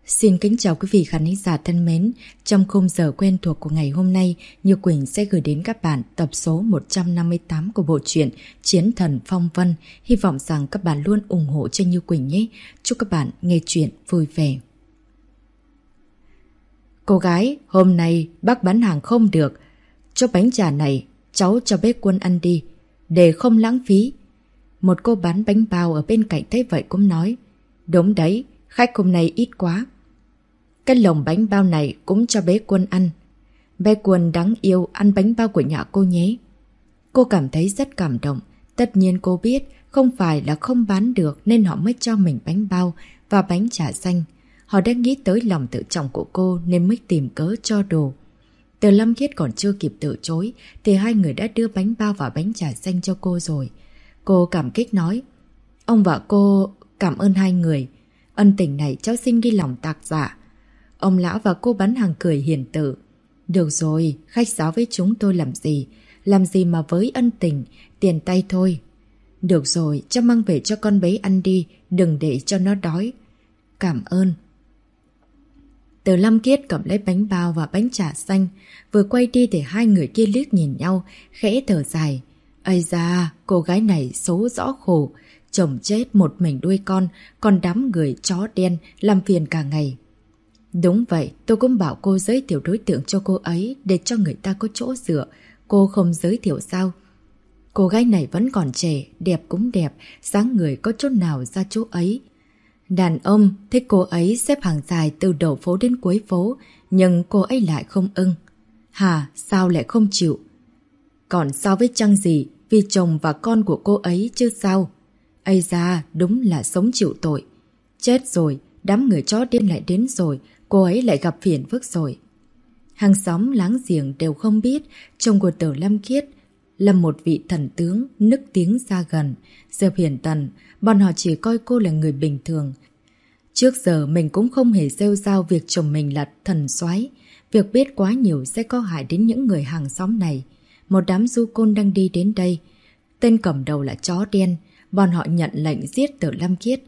Xin kính chào quý vị khán giả thân mến. Trong khung giờ quen thuộc của ngày hôm nay, Như Quỳnh sẽ gửi đến các bạn tập số 158 của bộ truyện Chiến Thần Phong Vân. Hy vọng rằng các bạn luôn ủng hộ cho Như Quỳnh nhé. Chúc các bạn nghe chuyện vui vẻ. Cô gái, hôm nay bác bán hàng không được. Cho bánh trà này, cháu cho bé Quân ăn đi, để không lãng phí. Một cô bán bánh bao ở bên cạnh thấy vậy cũng nói: Đúng đấy, khách hôm nay ít quá. Cái lồng bánh bao này cũng cho bé Quân ăn. Bé Quân đáng yêu ăn bánh bao của nhà cô nhé. Cô cảm thấy rất cảm động. Tất nhiên cô biết không phải là không bán được nên họ mới cho mình bánh bao và bánh trà xanh. Họ đã nghĩ tới lòng tự trọng của cô nên mới tìm cớ cho đồ. Từ Lâm Khiết còn chưa kịp từ chối thì hai người đã đưa bánh bao và bánh trà xanh cho cô rồi. Cô cảm kích nói: Ông và cô cảm ơn hai người. Ân tình này cháu xin ghi lòng tạc dạ. Ông lão và cô bán hàng cười hiền từ: Được rồi, khách sáo với chúng tôi làm gì? Làm gì mà với ân tình, tiền tay thôi. Được rồi, cháu mang về cho con bé ăn đi, đừng để cho nó đói. Cảm ơn. Từ Lâm Khiết cầm lấy bánh bao và bánh trà xanh, vừa quay đi thì hai người kia liếc nhìn nhau, khẽ thở dài. Ây da, cô gái này số rõ khổ, chồng chết một mình nuôi con, còn đám người chó đen làm phiền cả ngày. Đúng vậy, tôi cũng bảo cô giới thiệu đối tượng cho cô ấy để cho người ta có chỗ dựa. Cô không giới thiệu sao? Cô gái này vẫn còn trẻ, đẹp cũng đẹp, dáng người có chỗ nào ra chỗ ấy. Đàn ông thích cô ấy xếp hàng dài từ đầu phố đến cuối phố, nhưng cô ấy lại không ưng. Hả, sao lại không chịu? Còn sao với chăng gì, vì chồng và con của cô ấy chứ sao? Ây da, đúng là sống chịu tội. Chết rồi, đám người chó điên lại đến rồi, cô ấy lại gặp phiền phức rồi. Hàng xóm láng giềng đều không biết chồng của Từ Lâm Khiết là một vị thần tướng nức tiếng ra gần. Diệp Hiển Tần, bọn họ chỉ coi cô là người bình thường. Trước giờ mình cũng không hề rêu rao việc chồng mình là thần soái. Việc biết quá nhiều sẽ có hại đến những người hàng xóm này. Một đám du côn đang đi đến đây. Tên cầm đầu là chó đen. Bọn họ nhận lệnh giết Từ Lâm Khiết.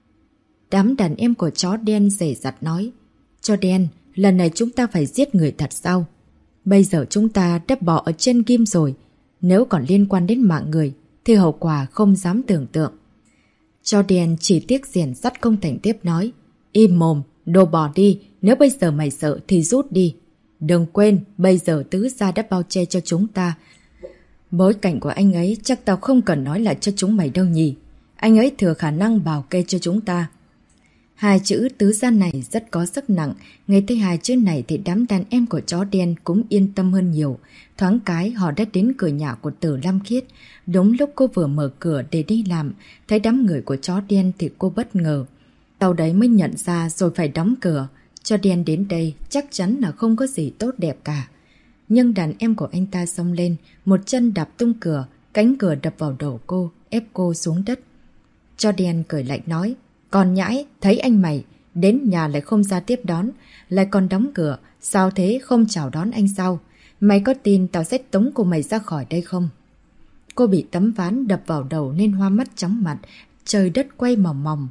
Đám đàn em của chó đen rẻ rặt nói: Chó đen, lần này chúng ta phải giết người thật sao? Bây giờ chúng ta đã bỏ ở trên kim rồi. Nếu còn liên quan đến mạng người thì hậu quả không dám tưởng tượng. Chó đen chỉ tiếc rèn sắt không thành tiếp nói: Im mồm, đồ bỏ đi. Nếu bây giờ mày sợ thì rút đi. Đừng quên, bây giờ tứ gia đã bao che cho chúng ta. Bối cảnh của anh ấy chắc tao không cần nói lại cho chúng mày đâu nhỉ. Anh ấy thừa khả năng bảo kê cho chúng ta. Hai chữ tứ gia này rất có sức nặng. Nghe thấy hai chữ này thì đám đàn em của chó đen cũng yên tâm hơn nhiều. Thoáng cái họ đã đến cửa nhà của Từ Lâm Khiết. Đúng lúc cô vừa mở cửa để đi làm, thấy đám người của chó đen thì cô bất ngờ. Sau đấy mới nhận ra rồi phải đóng cửa. Chó đen đến đây chắc chắn là không có gì tốt đẹp cả. Nhưng đàn em của anh ta xông lên, một chân đạp tung cửa, cánh cửa đập vào đầu cô, ép cô xuống đất. Chó đen cười lạnh nói: Còn nhãi, thấy anh mày đến nhà lại không ra tiếp đón, lại còn đóng cửa, sao thế, không chào đón anh sao? Mày có tin tao sẽ tống cô mày ra khỏi đây không? Cô bị tấm ván đập vào đầu nên hoa mắt chóng mặt, trời đất quay mòng mòng.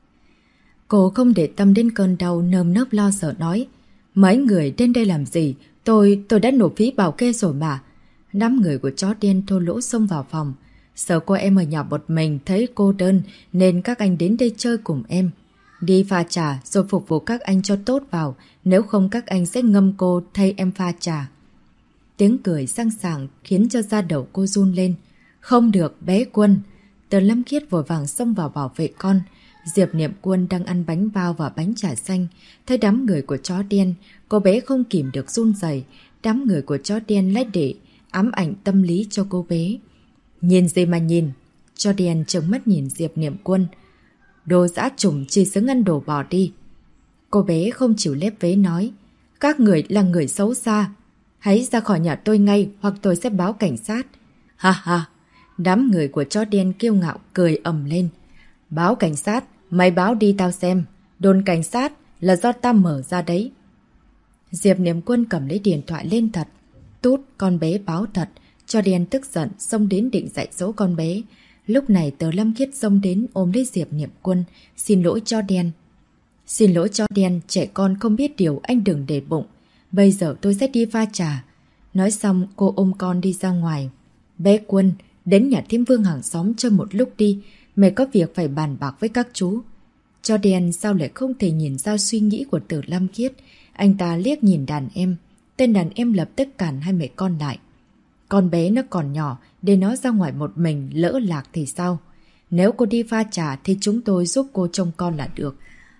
Cô không để tâm đến cơn đau, nơm nớp lo sợ nói: Mấy người đến đây làm gì? Tôi đã nộp phí bảo kê rồi mà. Đám người của chó đen thô lỗ xông vào phòng. Sợ cô em ở nhà một mình thấy cô đơn nên các anh đến đây chơi cùng em. Đi pha trà rồi phục vụ các anh cho tốt vào, nếu không các anh sẽ ngâm cô thay em pha trà. Tiếng cười sang sảng khiến cho da đầu cô run lên. Không được, bé Quân. Từ Lâm Khiết vội vàng xông vào bảo vệ con. Diệp Niệm Quân đang ăn bánh bao và bánh trà xanh. Thấy đám người của chó đen, cô bé không kìm được run rẩy. Đám người của chó đen lấy để ám ảnh tâm lý cho cô bé. Nhìn gì mà nhìn? Chó đen trợn mắt nhìn Diệp Niệm Quân. Đồ dã chủng chỉ xứng ăn đồ bỏ đi. Cô bé không chịu lép vế nói: Các người là người xấu xa. Hãy ra khỏi nhà tôi ngay hoặc tôi sẽ báo cảnh sát. Ha ha. Đám người của chó đen kiêu ngạo cười ầm lên. Báo cảnh sát? Mày báo đi tao xem. Đồn cảnh sát là do tao mở ra đấy. Diệp Niệm Quân cầm lấy điện thoại lên thật. Tút, con bé báo thật. Chó đen tức giận xông đến định dạy dỗ con bé. Lúc này Từ Lâm Khiết xông đến ôm lấy Diệp Niệm Quân, xin lỗi chó đen. Xin lỗi cho đen, trẻ con không biết điều, anh đừng để bụng. Bây giờ tôi sẽ đi pha trà. Nói xong cô ôm con đi ra ngoài. Bé Quân, đến nhà thím Vương hàng xóm chơi một lúc đi. Mẹ có việc phải bàn bạc với các chú. Cho đen sao lại không thể nhìn ra suy nghĩ của Từ Lâm Khiết. Anh ta liếc nhìn đàn em. Tên đàn em lập tức cản hai mẹ con lại. Con bé nó còn nhỏ, để nó ra ngoài một mình lỡ lạc thì sao? Nếu cô đi pha trà thì chúng tôi giúp cô trông con là được.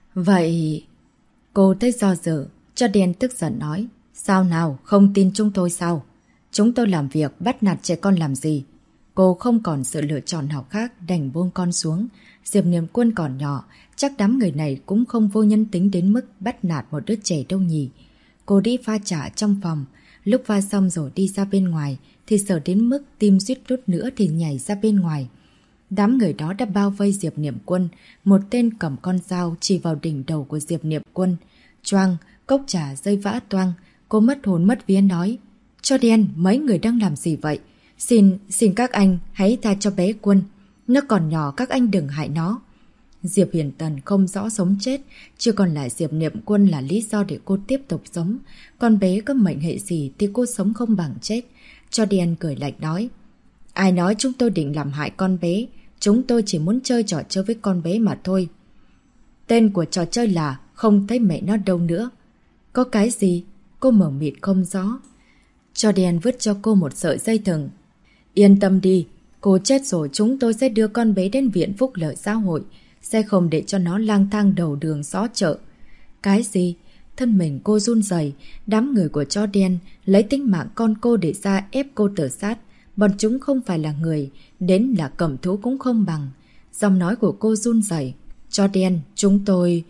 Vậy... Cô thấy do dự, cho đen tức giận nói. Sao nào, không tin chúng tôi sao? Chúng tôi làm việc bắt nạt trẻ con làm gì? Cô không còn sự lựa chọn nào khác, đành buông con xuống. Diệp Niệm Quân còn nhỏ, chắc đám người này cũng không vô nhân tính đến mức bắt nạt một đứa trẻ đâu nhỉ. Cô đi pha trà trong phòng, lúc pha xong rồi đi ra bên ngoài thì sợ đến mức tim suýt chút nữa thì nhảy ra bên ngoài. Đám người đó đã bao vây Diệp Niệm Quân, một tên cầm con dao chỉ vào đỉnh đầu của Diệp Niệm Quân. Choang, cốc trà rơi vã toang, cô mất hồn mất vía nói. Cho đen, mấy người đang làm gì vậy? Xin các anh hãy tha cho bé Quân. Nó còn nhỏ, các anh đừng hại nó. Diệp Huyền Tần không rõ sống chết, chưa còn lại Diệp Niệm Quân là lý do để cô tiếp tục sống. Con bé có mệnh hệ gì thì cô sống không bằng chết. Cho đen cười lạnh nói. Ai nói chúng tôi định làm hại con bé? Chúng tôi chỉ muốn chơi trò chơi với con bé mà thôi. Tên của trò chơi là không thấy mẹ nó đâu nữa. Có cái gì? Cô mở mịt không rõ. Cho đen vứt cho cô một sợi dây thừng. Yên tâm đi, cô chết rồi chúng tôi sẽ đưa con bé đến viện phúc lợi xã hội. Sẽ không để cho nó lang thang đầu đường xó chợ. Cái gì? Thân mình cô run rẩy. Đám người của chó đen lấy tính mạng con cô để ra ép cô tự sát. Bọn chúng không phải là người, đến là cầm thú cũng không bằng. Giọng nói của cô run rẩy. Chó đen, chúng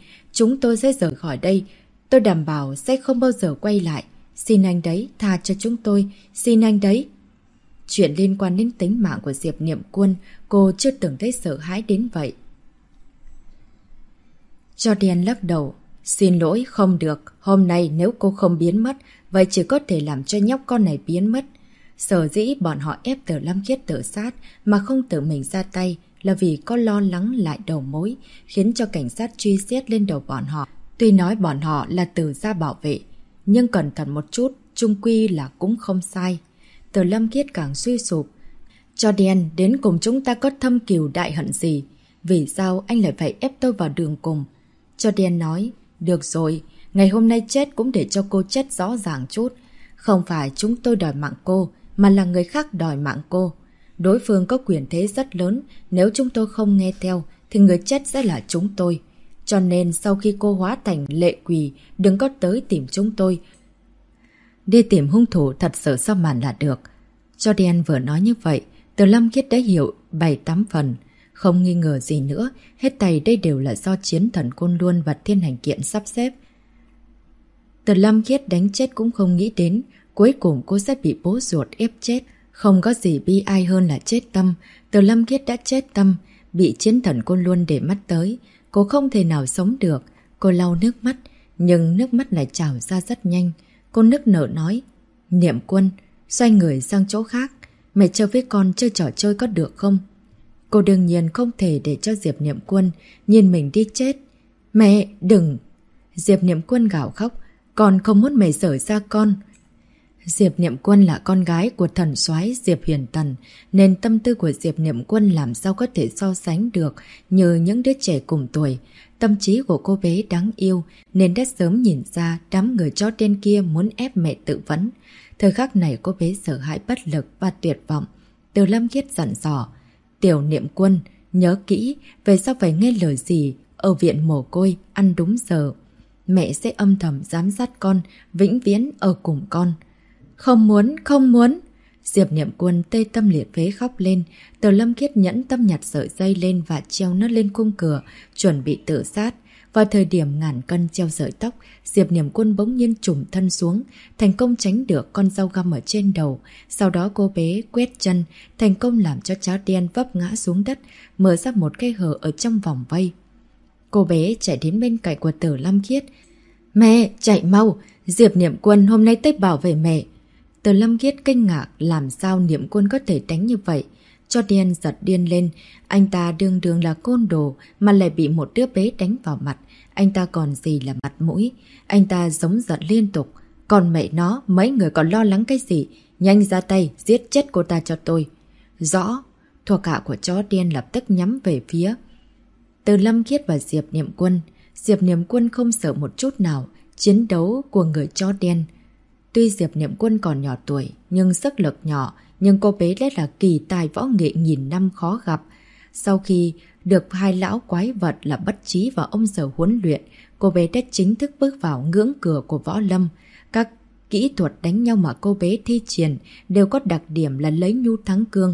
tôi sẽ rời khỏi đây. Tôi đảm bảo sẽ không bao giờ quay lại. Xin anh đấy, tha cho chúng tôi. Xin anh đấy. Chuyện liên quan đến tính mạng của Diệp Niệm Quân, cô chưa từng thấy sợ hãi đến vậy. Cho đen lắc đầu. Xin lỗi, không được. Hôm nay nếu cô không biến mất, vậy chỉ có thể làm cho nhóc con này biến mất. Sở dĩ bọn họ ép Từ Lâm Khiết tự sát mà không tự mình ra tay là vì có lo lắng lại đầu mối, khiến cho cảnh sát truy xét lên đầu bọn họ. Tuy nói bọn họ là Từ gia bảo vệ, nhưng cẩn thận một chút, chung quy là cũng không sai. Từ Lâm Khiết càng suy sụp. Cho đen, đến cùng chúng ta có thâm cừu đại hận gì? Vì sao anh lại phải ép tôi vào đường cùng? Cho đen nói, được rồi, ngày hôm nay chết cũng để cho cô chết rõ ràng chút. Không phải chúng tôi đòi mạng cô, mà là người khác đòi mạng cô. Đối phương có quyền thế rất lớn, nếu chúng tôi không nghe theo, thì người chết sẽ là chúng tôi. Cho nên sau khi cô hóa thành lệ quỷ, đừng có tới tìm chúng tôi. Đi tìm hung thủ thật sự sau màn là được. Cho đen vừa nói như vậy, Từ Lâm Khiết đã hiểu 7-8 phần. Không nghi ngờ gì nữa, hết thảy đây đều là do chiến thần Côn Luân và Thiên Hành Kiện sắp xếp. Từ Lâm Khiết đánh chết cũng không nghĩ đến, cuối cùng cô sẽ bị bố ruột ép chết. Không có gì bi ai hơn là chết tâm. Từ Lâm Khiết đã chết tâm, bị chiến thần Côn Luân để mắt tới. Cô không thể nào sống được. Cô lau nước mắt, nhưng nước mắt lại trào ra rất nhanh. Cô nức nở nói, Niệm Quân, xoay người sang chỗ khác. Mẹ chơi với con chơi trò chơi có được không? Cô đương nhiên không thể để cho Diệp Niệm Quân nhìn mình đi chết. Mẹ, đừng! Diệp Niệm Quân gào khóc. Con không muốn mẹ rời xa con. Diệp Niệm Quân là con gái của thần soái Diệp Huyền Tần, nên tâm tư của Diệp Niệm Quân làm sao có thể so sánh được như những đứa trẻ cùng tuổi. Tâm trí của cô bé đáng yêu nên đã sớm nhìn ra đám người chó đen kia muốn ép mẹ tự vấn. Thời khắc này cô bé sợ hãi bất lực và tuyệt vọng. Từ Lâm Khiết dặn dò, Tiểu Niệm Quân, nhớ kỹ, về sau phải nghe lời gì, ở viện mồ côi, ăn đúng giờ. Mẹ sẽ âm thầm giám sát con, vĩnh viễn ở cùng con. Không muốn, không muốn. Diệp Niệm Quân tê tâm liệt phế khóc lên. Từ Lâm Khiết nhẫn tâm nhặt sợi dây lên và treo nó lên khung cửa, chuẩn bị tự sát. Vào thời điểm ngàn cân treo sợi tóc, Diệp Niệm Quân bỗng nhiên trùm thân xuống, thành công tránh được con dao găm ở trên đầu. Sau đó cô bé quét chân, thành công làm cho chó đen vấp ngã xuống đất, mở ra một khe hở ở trong vòng vây. Cô bé chạy đến bên cạnh của Từ Lâm Khiết. Mẹ, chạy mau! Diệp Niệm Quân hôm nay tới bảo vệ mẹ. Từ Lâm Khiết kinh ngạc làm sao Niệm Quân có thể đánh như vậy. Cho đen giật điên lên. Anh ta đương là côn đồ mà lại bị một đứa bé đánh vào mặt. anh ta còn gì là mặt mũi. Anh ta giống giận liên tục. Còn mẹ nó, mấy người còn lo lắng cái gì? Nhanh ra tay, giết chết cô ta cho tôi. Rõ. Thuộc hạ của chó đen lập tức nhắm về phía Từ Lâm Khiết và Diệp Niệm Quân. Diệp Niệm Quân không sợ một chút nào chiến đấu của người chó đen. Tuy Diệp Niệm Quân còn nhỏ tuổi, nhưng sức lực nhỏ, nhưng cô bé lại là kỳ tài võ nghệ nghìn năm khó gặp. Sau khi được hai lão quái vật là Bất Trí và ông Sở huấn luyện, cô bé đã chính thức bước vào ngưỡng cửa của võ lâm. Các kỹ thuật đánh nhau mà cô bé thi triển đều có đặc điểm là lấy nhu thắng cương,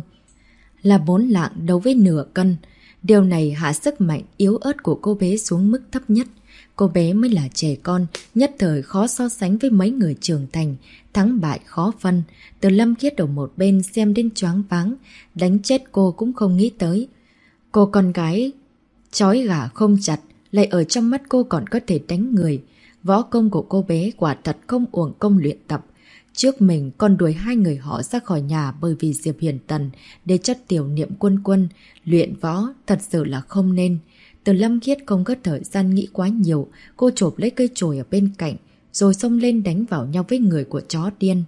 là 4 lạng đấu với nửa cân. Điều này hạ sức mạnh yếu ớt của cô bé xuống mức thấp nhất. Cô bé mới là trẻ con, nhất thời khó so sánh với mấy người trưởng thành, thắng bại khó phân. Từ Lâm Khiết ở một bên xem đến choáng váng, đánh chết cô cũng không nghĩ tới. Cô con gái trói gà không chặt, lại ở trong mắt cô còn có thể đánh người. Võ công của cô bé quả thật không uổng công luyện tập. Trước mình còn đuổi hai người họ ra khỏi nhà bởi vì Diệp Hiền Tần để cho Tiểu Niệm Quân luyện võ thật sự là không nên. Từ Lâm Khiết không có thời gian nghĩ quá nhiều, cô chộp lấy cây chổi ở bên cạnh, rồi xông lên đánh vào nhau với người của chó điên.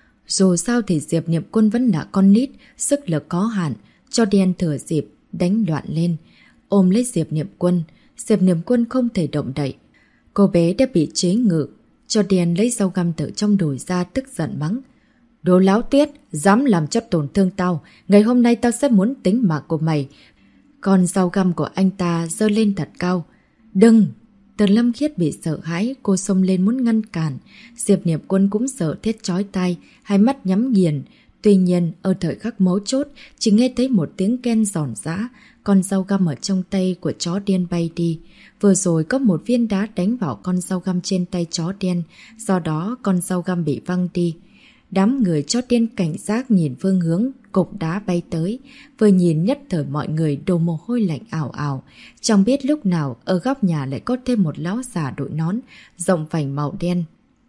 Dù sao thì Diệp Niệm Quân vẫn là con nít, sức lực có hạn, cho điên thừa dịp đánh loạn lên, ôm lấy Diệp Niệm Quân. Diệp Niệm Quân không thể động đậy. Cô bé đã bị chế ngự. Cho điên lấy dao găm từ trong đùi ra, tức giận mắng. Đồ láo tuyết, dám làm cho tổn thương tao, ngày hôm nay tao sẽ muốn tính mạng của mày. Còn dao găm của anh ta giơ lên thật cao. Đừng! Từ Lâm Khiết bị sợ hãi, cô xông lên muốn ngăn cản. Diệp Niệm Quân cũng sợ thét chói tai, hai mắt nhắm nghiền. Tuy nhiên, ở thời khắc mấu chốt, chỉ nghe thấy một tiếng ken giòn giã, con dao găm ở trong tay của chó điên bay đi. Vừa rồi có một viên đá đánh vào con dao găm trên tay chó đen, do đó con dao găm bị văng đi. Đám người chó điên cảnh giác nhìn phương hướng cục đá bay tới, vừa nhìn nhất thời mọi người đổ mồ hôi lạnh ảo ảo. Chẳng biết lúc nào ở góc nhà lại có thêm một lão già đội nón rộng vành màu đen.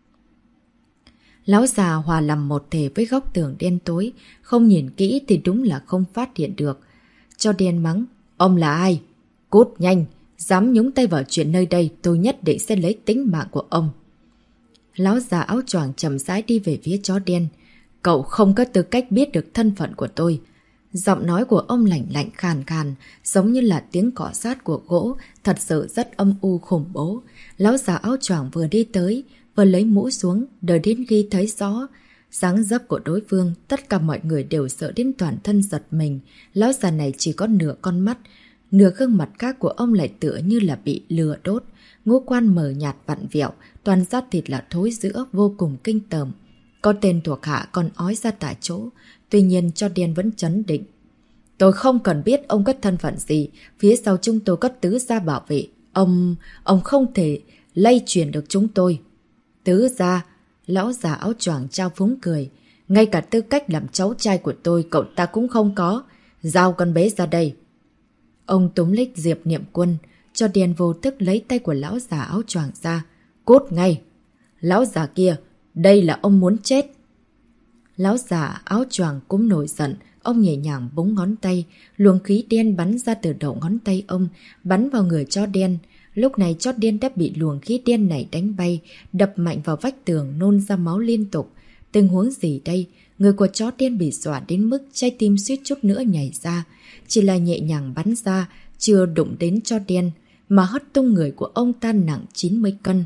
Lão già hòa làm một thể với góc tường đen tối, không nhìn kỹ thì đúng là không phát hiện được. Cho đen mắng, ông là ai? Cút nhanh, dám nhúng tay vào chuyện nơi đây tôi nhất định sẽ lấy tính mạng của ông. Lão già áo choàng chậm rãi đi về phía chó đen. Cậu không có tư cách biết được thân phận của tôi. Giọng nói của ông lạnh lạnh khàn khàn, giống như là tiếng cọ sát của gỗ, thật sự rất âm u khủng bố. Lão già áo choàng vừa đi tới, vừa lấy mũ xuống, đợi đến khi thấy rõ dáng dấp của đối phương, tất cả mọi người đều sợ đến toàn thân giật mình. Lão già này chỉ có nửa con mắt, nửa gương mặt khác của ông lại tựa như là bị lửa đốt, ngũ quan mờ nhạt vặn vẹo, toàn da thịt là thối rữa vô cùng kinh tởm. Có tên thuộc hạ còn ói ra tại chỗ, tuy nhiên cho điên vẫn trấn định. Tôi không cần biết ông có thân phận gì, phía sau chúng tôi có tứ gia bảo vệ. Ông không thể lay truyền được chúng tôi. Tứ gia, lão già áo choàng trao phúng cười. Ngay cả tư cách làm cháu trai của tôi cậu ta cũng không có. Giao con bé ra đây. Ông túm lấy Diệp Niệm Quân, cho điên vô thức lấy tay của lão già áo choàng ra. Cút ngay! Lão già kia, đây là ông muốn chết. Lão già áo choàng cũng nổi giận, ông nhẹ nhàng búng ngón tay, luồng khí đen bắn ra từ đầu ngón tay ông, bắn vào người chó đen. Lúc này chó đen đã bị luồng khí đen này đánh bay, đập mạnh vào vách tường, nôn ra máu liên tục. Tình huống gì đây? Người của chó đen bị dọa đến mức trái tim suýt chút nữa nhảy ra. Chỉ là nhẹ nhàng bắn ra, chưa đụng đến chó đen, mà hất tung người của ông ta nặng 90 cân.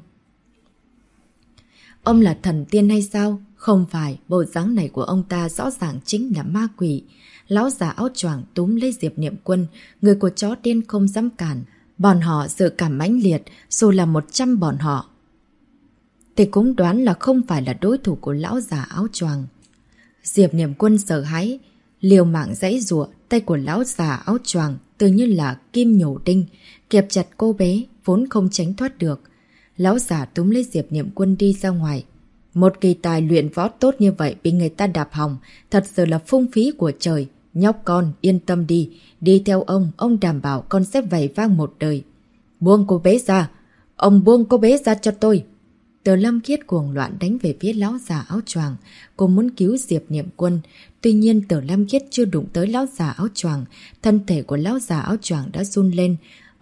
Ông là thần tiên hay sao? Không phải, bộ dáng này của ông ta rõ ràng chính là ma quỷ. Lão già áo choàng túm lấy Diệp Niệm Quân, người của chó đen không dám cản. Bọn họ dự cảm mãnh liệt, dù là 100 bọn họ thì cũng đoán là không phải là đối thủ của lão già áo choàng. Diệp Niệm Quân sợ hãi, liều mạng giãy giụa, tay của lão già áo choàng tự như là kim nhổ đinh, kẹp chặt cô bé, vốn không tránh thoát được. Lão già túm lấy Diệp Niệm Quân đi ra ngoài. Một kỳ tài luyện võ tốt như vậy bị người ta đạp hỏng, thật sự là phung phí của trời. Nhóc con, yên tâm đi, đi theo ông đảm bảo con sẽ vảy vang một đời. Buông cô bé ra, ông buông cô bé ra cho tôi. Từ Lâm Khiết cuồng loạn đánh về phía lão già áo choàng, cô muốn cứu Diệp Niệm Quân. Tuy nhiên Từ Lâm Khiết chưa đụng tới lão già áo choàng, thân thể của lão già áo choàng đã run lên.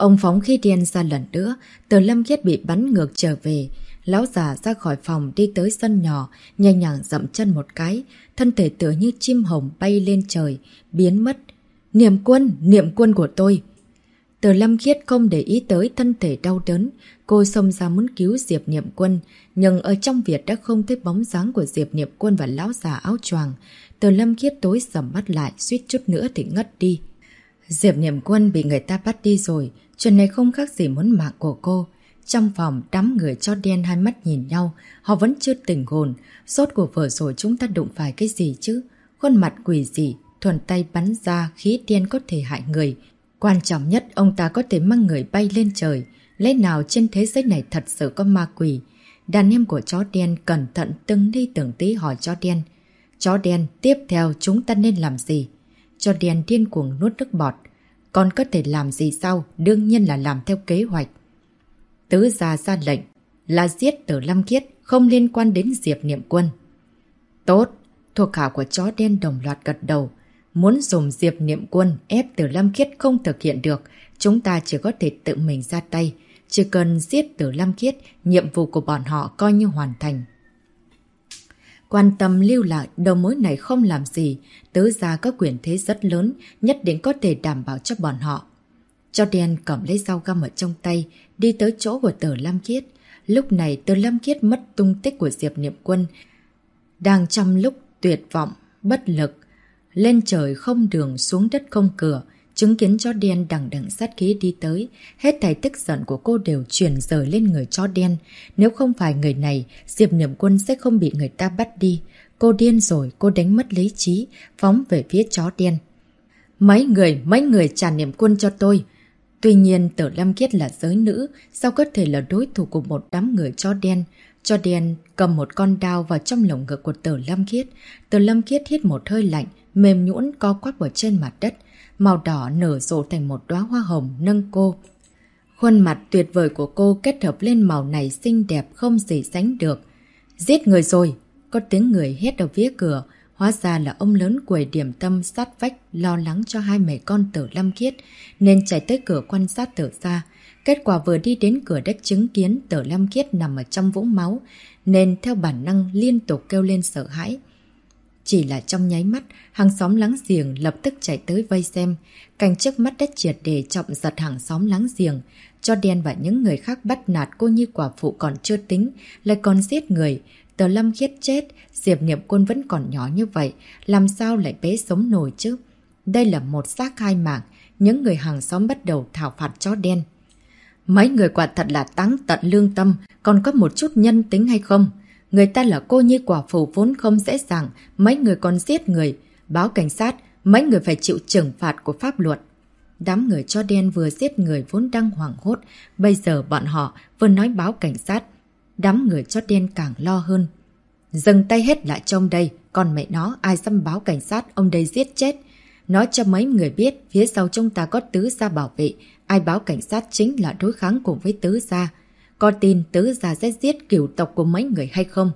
Ông phóng khí điên ra lần nữa, Từ Lâm Khiết bị bắn ngược trở về. Lão già ra khỏi phòng đi tới sân nhỏ, nhẹ nhàng dậm chân một cái, thân thể tựa như chim hồng bay lên trời, biến mất. Niệm quân của tôi! Từ Lâm Khiết không để ý tới thân thể đau đớn, cô xông ra muốn cứu Diệp Niệm Quân, nhưng ở trong Việt đã không thấy bóng dáng của Diệp Niệm Quân và lão già áo choàng. Từ Lâm Khiết tối sầm mắt lại, suýt chút nữa thì ngất đi. Diệp Niệm Quân bị người ta bắt đi rồi, chuyện này không khác gì muốn mạng của cô. Trong phòng, đám người cho đen hai mắt nhìn nhau, họ vẫn chưa tỉnh hồn. Rốt cuộc vừa rồi chúng ta đụng phải cái gì chứ? Khuôn mặt quỷ gì, thuần tay bắn ra khí điên có thể hại người. Quan trọng nhất, ông ta có thể mang người bay lên trời. Lẽ nào trên thế giới này thật sự có ma quỷ? Đàn em của chó đen cẩn thận từng ly từng tí hỏi chó đen. Chó đen, tiếp theo chúng ta nên làm gì? Chó đen điên cuồng nuốt nước bọt. Còn có thể làm gì sao? Đương nhiên là làm theo kế hoạch. Tứ gia ra lệnh là giết Từ Lâm Khiết, không liên quan đến Diệp Niệm Quân. Tốt, thuộc hạ của chó đen đồng loạt gật đầu. Muốn dùng Diệp Niệm Quân ép Từ Lâm Khiết không thực hiện được, chúng ta chỉ có thể tự mình ra tay. Chỉ cần giết Từ Lâm Khiết, nhiệm vụ của bọn họ coi như hoàn thành. Quan tâm lưu lại đầu mối này không làm gì, tứ gia có quyền thế rất lớn, nhất định có thể đảm bảo cho bọn họ. Chó đen cầm lấy dao găm ở trong tay, đi tới chỗ của Từ Lâm Khiết. Lúc này Từ Lâm Khiết mất tung tích của Diệp Niệm Quân. Đang trong lúc tuyệt vọng, bất lực, lên trời không đường, xuống đất không cửa, chứng kiến chó đen đằng đằng sát khí đi tới, hết thảy tức giận của cô đều chuyển rời lên người chó đen. Nếu không phải người này, Diệp Niệm Quân sẽ không bị người ta bắt đi. Cô điên rồi, cô đánh mất lý trí, phóng về phía chó đen. Mấy người trả Niệm Quân cho tôi. Tuy nhiên Từ Lâm Khiết là giới nữ, sao có thể là đối thủ của một đám người chó đen. Chó đen cầm một con dao vào trong lồng ngực của Từ Lâm Khiết. Từ Lâm Khiết hít một hơi lạnh, mềm nhũn co quắp ở trên mặt đất. Màu đỏ nở rộ thành một đóa hoa hồng nâng cô. Khuôn mặt tuyệt vời của cô kết hợp lên màu này xinh đẹp không gì sánh được. Giết người rồi! Có tiếng người hét ở phía cửa. Hóa ra là ông lớn quầy điểm tâm sát vách lo lắng cho hai mẹ con Từ Lâm Khiết, nên chạy tới cửa quan sát từ xa. Kết quả vừa đi đến cửa đất chứng kiến Từ Lâm Khiết nằm ở trong vũng máu, nên theo bản năng liên tục kêu lên sợ hãi. Chỉ là trong nháy mắt, hàng xóm láng giềng lập tức chạy tới vây xem. Cảnh trước mắt đã triệt để trọng giật hàng xóm láng giềng. Chó đen và những người khác bắt nạt cô như quả phụ còn chưa tính, lại còn giết người. Từ Lâm Khiết chết, Diệp Niệm Quân vẫn còn nhỏ như vậy, làm sao lại bế sống nổi chứ? Đây là một xác hai mạng, những người hàng xóm bắt đầu thảo phạt chó đen. Mấy người quả thật là táng tận lương tâm, còn có một chút nhân tính hay không? Người ta là cô nhi quả phụ vốn không dễ dàng, mấy người còn giết người. Báo cảnh sát, mấy người phải chịu trừng phạt của pháp luật. Đám người chó đen vừa giết người vốn đang hoảng hốt, bây giờ bọn họ vừa nói báo cảnh sát. Đám người chó đen càng lo hơn. Dừng tay hết lại trong đây, còn mẹ nó ai dám báo cảnh sát ông đây giết chết. Nói cho mấy người biết phía sau chúng ta có tứ gia bảo vệ, ai báo cảnh sát chính là đối kháng cùng với tứ gia. Có tin tứ gia sẽ giết cửu tộc của mấy người hay không?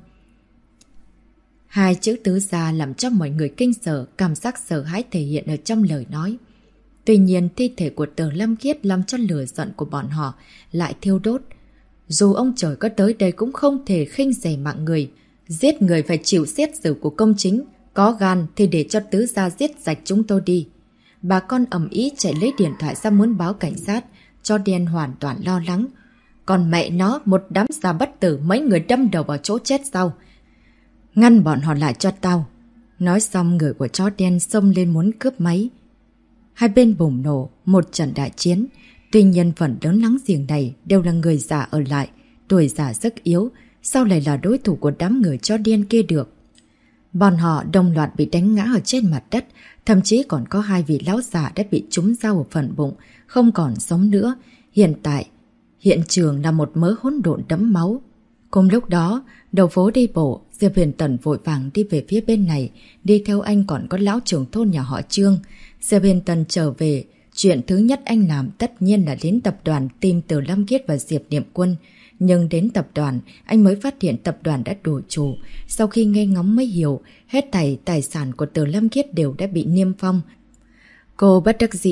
Hai chữ tứ gia làm cho mọi người kinh sợ, cảm giác sợ hãi thể hiện ở trong lời nói. Tuy nhiên thi thể của Từ Lâm Khiết làm cho lửa giận của bọn họ lại thiêu đốt. Dù ông trời có tới đây cũng không thể khinh rẻ mạng người. Giết người phải chịu xét xử của công chính. Có gan thì để cho tứ gia giết sạch chúng tôi đi. Bà con ầm ĩ chạy lấy điện thoại ra muốn báo cảnh sát. Chó đen hoàn toàn lo lắng. Còn mẹ nó, một đám già bất tử, mấy người đâm đầu vào chỗ chết sao? Ngăn bọn họ lại cho tao. Nói xong người của chó đen xông lên muốn cướp máy. Hai bên bùng nổ, một trận đại chiến. Tuy nhiên phần lớn láng giềng này đều là người già ở lại, tuổi già rất yếu, sao lại là đối thủ của đám người chó điên kia được. Bọn họ đồng loạt bị đánh ngã ở trên mặt đất, thậm chí còn có hai vị lão già đã bị trúng dao ở phần bụng, không còn sống nữa. Hiện tại, hiện trường là một mớ hỗn độn đẫm máu. Cùng lúc đó, đầu phố đi bộ, Diệp Huyền Tần vội vàng đi về phía bên này, đi theo anh còn có lão trưởng thôn nhà họ Trương. Diệp Huyền Tần trở về, chuyện thứ nhất anh làm tất nhiên là đến tập đoàn tìm Từ Lâm Khiết và Diệp Niệm Quân. Nhưng đến tập đoàn, anh mới phát hiện tập đoàn đã đổi chủ. Sau khi nghe ngóng mới hiểu, hết thảy tài sản của Từ Lâm Khiết đều đã bị niêm phong. Cô bất đắc dĩ,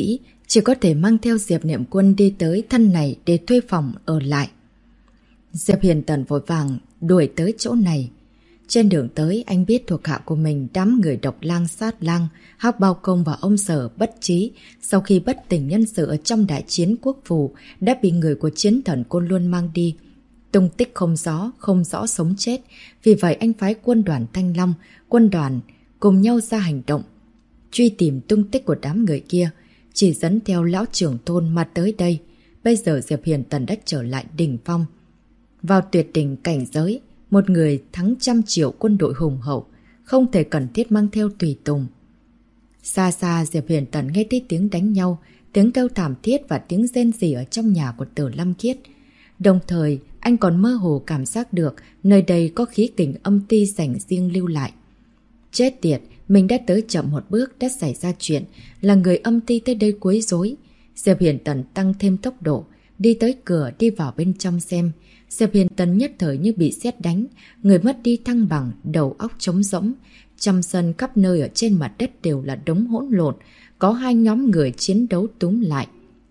chỉ có thể mang theo Diệp Niệm Quân đi tới thân này để thuê phòng ở lại. Diệp Hiền Tần vội vàng đuổi tới chỗ này. Trên đường tới, anh biết thuộc hạ của mình đám người độc lang sát lang, Hắc Bao Công và ông Sở bất trí sau khi bất tỉnh nhân sự ở trong đại chiến quốc phủ đã bị người của chiến thần Côn Luân mang đi. Tung tích không rõ sống chết. Vì vậy anh phái quân đoàn Thanh Long, quân đoàn cùng nhau ra hành động, truy tìm tung tích của đám người kia, chỉ dẫn theo lão trưởng thôn mà tới đây. Bây giờ Diệp Hiền Tần đã trở lại đỉnh phong. Vào tuyệt đỉnh cảnh giới, một người thắng 100.000 quân đội hùng hậu, không thể cần thiết mang theo tùy tùng. Xa xa Diệp Hiền Tần nghe thấy tiếng đánh nhau, tiếng kêu thảm thiết và tiếng rên rỉ ở trong nhà của Tử Lâm Kiết. Đồng thời, anh còn mơ hồ cảm giác được nơi đây có khí kình âm ti dành riêng lưu lại. Chết tiệt, mình đã tới chậm một bước, đã xảy ra chuyện, là người âm ti tới đây quấy rối. Diệp Hiền Tần tăng thêm tốc độ, đi tới cửa, đi vào bên trong xem. Diệp Hiền Tần nhất thời như bị sét đánh, người mất đi thăng bằng, đầu óc trống rỗng. Trong sân khắp nơi ở trên mặt đất đều là đống hỗn lộn, có hai nhóm người chiến đấu túm lại.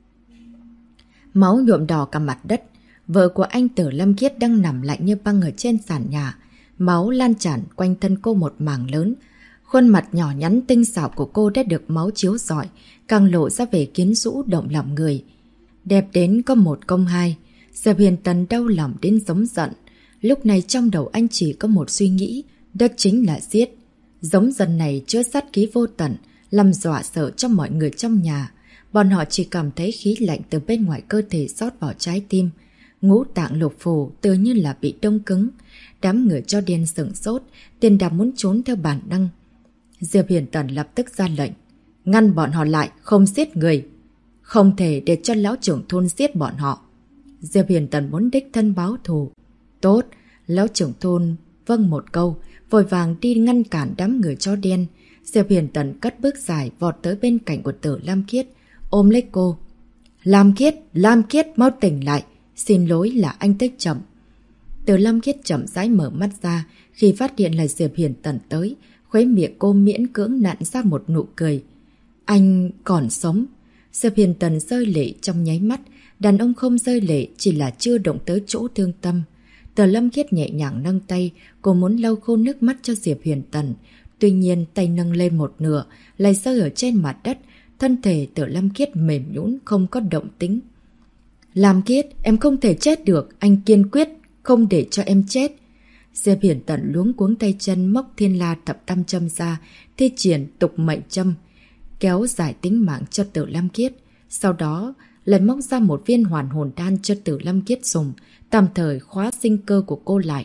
Máu nhuộm đỏ cả mặt đất. Vợ của anh Tử Lâm Kiết đang nằm lạnh như băng ở trên sàn nhà. Máu lan tràn quanh thân cô một mảng lớn. Khuôn mặt nhỏ nhắn tinh xảo của cô đã được máu chiếu rọi, càng lộ ra vẻ quyến rũ động lòng người. Đẹp đến có một không hai. Diệp Hiền Tần đau lòng đến giống giận. Lúc này trong đầu anh chỉ có một suy nghĩ, đó chính là giết. Giống giận này chứa sát khí vô tận, làm dọa sợ cho mọi người trong nhà. Bọn họ chỉ cảm thấy khí lạnh từ bên ngoài cơ thể rót vào trái tim. Ngũ tạng lục phủ tự như là bị đông cứng. Đám người cho điên sửng sốt, tiền đàm muốn trốn theo bản năng. Diệp Hiền Tần lập tức ra lệnh, ngăn bọn họ lại, không giết người. Không thể để cho lão trưởng thôn giết bọn họ. Diệp Hiền Tần muốn đích thân báo thù. Tốt, lão trưởng thôn vâng một câu, vội vàng đi ngăn cản đám người cho đen. Diệp Hiền Tần cất bước dài vọt tới bên cạnh của Tử Lam Kiết, ôm lấy cô. Lam Kiết, mau tỉnh lại. Xin lỗi là anh tới chậm. Tử Lam Kiết chậm rãi mở mắt ra khi phát hiện là Diệp Hiền Tần tới. Khuấy miệng cô miễn cưỡng nặn ra một nụ cười. Anh còn sống. Diệp Hiền Tần rơi lệ trong nháy mắt. Đàn ông không rơi lệ, chỉ là chưa động tới chỗ thương tâm. Tử Lâm Kiết nhẹ nhàng nâng tay, cô muốn lau khô nước mắt cho Diệp Hiền Tần. Tuy nhiên tay nâng lên một nửa, lại rơi ở trên mặt đất. Thân thể Tử Lâm Kiết mềm nhũn không có động tính. Lam Kiết, em không thể chết được, anh kiên quyết không để cho em chết. Diệp Hiền Tần luống cuống tay chân móc thiên la thập tam châm ra, thi triển tục mệnh châm, kéo dài tính mạng cho Tử Lam Kiết. Sau đó lại móc ra một viên hoàn hồn đan cho Tử Lam Kiết dùng, tạm thời khóa sinh cơ của cô lại.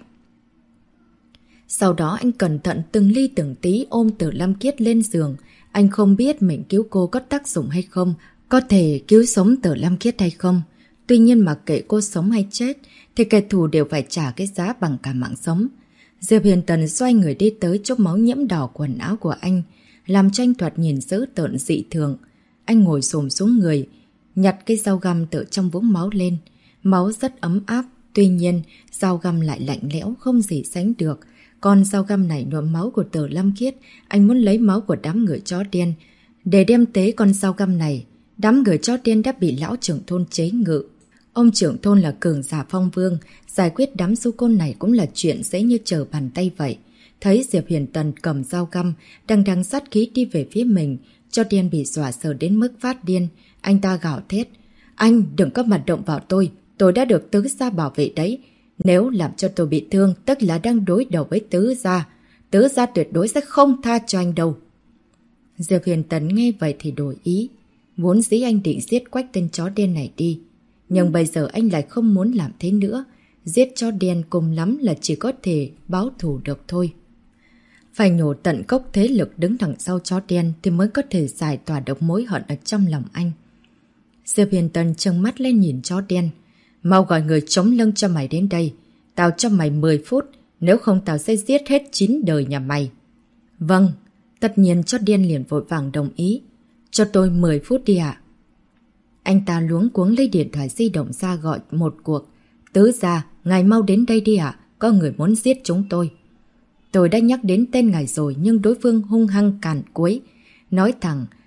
Sau đó anh cẩn thận từng ly từng tí ôm Tử Lam Kiết lên giường. Anh không biết mình cứu cô có tác dụng hay không, có thể cứu sống Tử Lam Kiết hay không. Tuy nhiên mà kệ cô sống hay chết thì kẻ thù đều phải trả cái giá bằng cả mạng sống. Diệp Hiền Tần xoay người đi tới chỗ máu nhiễm đỏ quần áo của anh, làm cho anh thoạt nhìn dữ tợn dị thường. Anh ngồi xổm xuống người, nhặt cái dao găm từ trong vũng máu lên. Máu rất ấm áp, tuy nhiên dao găm lại lạnh lẽo không gì sánh được. Còn dao găm này nhuộm máu của Tử Lam Kiết, anh muốn lấy máu của đám người chó đen để đem tế con dao găm này. Đám người chó đen đã bị lão trưởng thôn chế ngự. Ông trưởng thôn là cường giả phong vương, giải quyết đám du côn này cũng là chuyện dễ như trở bàn tay vậy. Thấy Diệp Hiền Tần cầm dao găm, đằng sát khí đi về phía mình, cho đen bị dọa sợ đến mức phát điên. Anh ta gào thét, anh đừng có mặt động vào tôi đã được tứ gia bảo vệ đấy. Nếu làm cho tôi bị thương, tức là đang đối đầu với tứ gia tuyệt đối sẽ không tha cho anh đâu. Diệp Hiền Tần nghe vậy thì đổi ý. Vốn dĩ anh định giết quách tên chó đen này đi, nhưng bây giờ anh lại không muốn làm thế nữa. Giết chó đen cùng lắm là chỉ có thể báo thù được thôi. Phải nhổ tận gốc thế lực đứng đằng sau chó đen thì mới có thể giải tỏa được mối hận ở trong lòng anh. Diệp Hiền Tần trừng mắt lên nhìn chó đen. Mau gọi người chống lưng cho mày đến đây. Tao cho mày 10 phút, nếu không tao sẽ giết hết 9 đời nhà mày. Vâng, tất nhiên chó đen liền vội vàng đồng ý. Cho tôi 10 phút đi ạ. Anh ta luống cuống lấy điện thoại di động ra gọi một cuộc. Tứ gia, ngài mau đến đây đi ạ, có người muốn giết chúng tôi. Tôi đã nhắc đến tên ngài rồi nhưng đối phương hung hăng càn quấy. Nói thẳng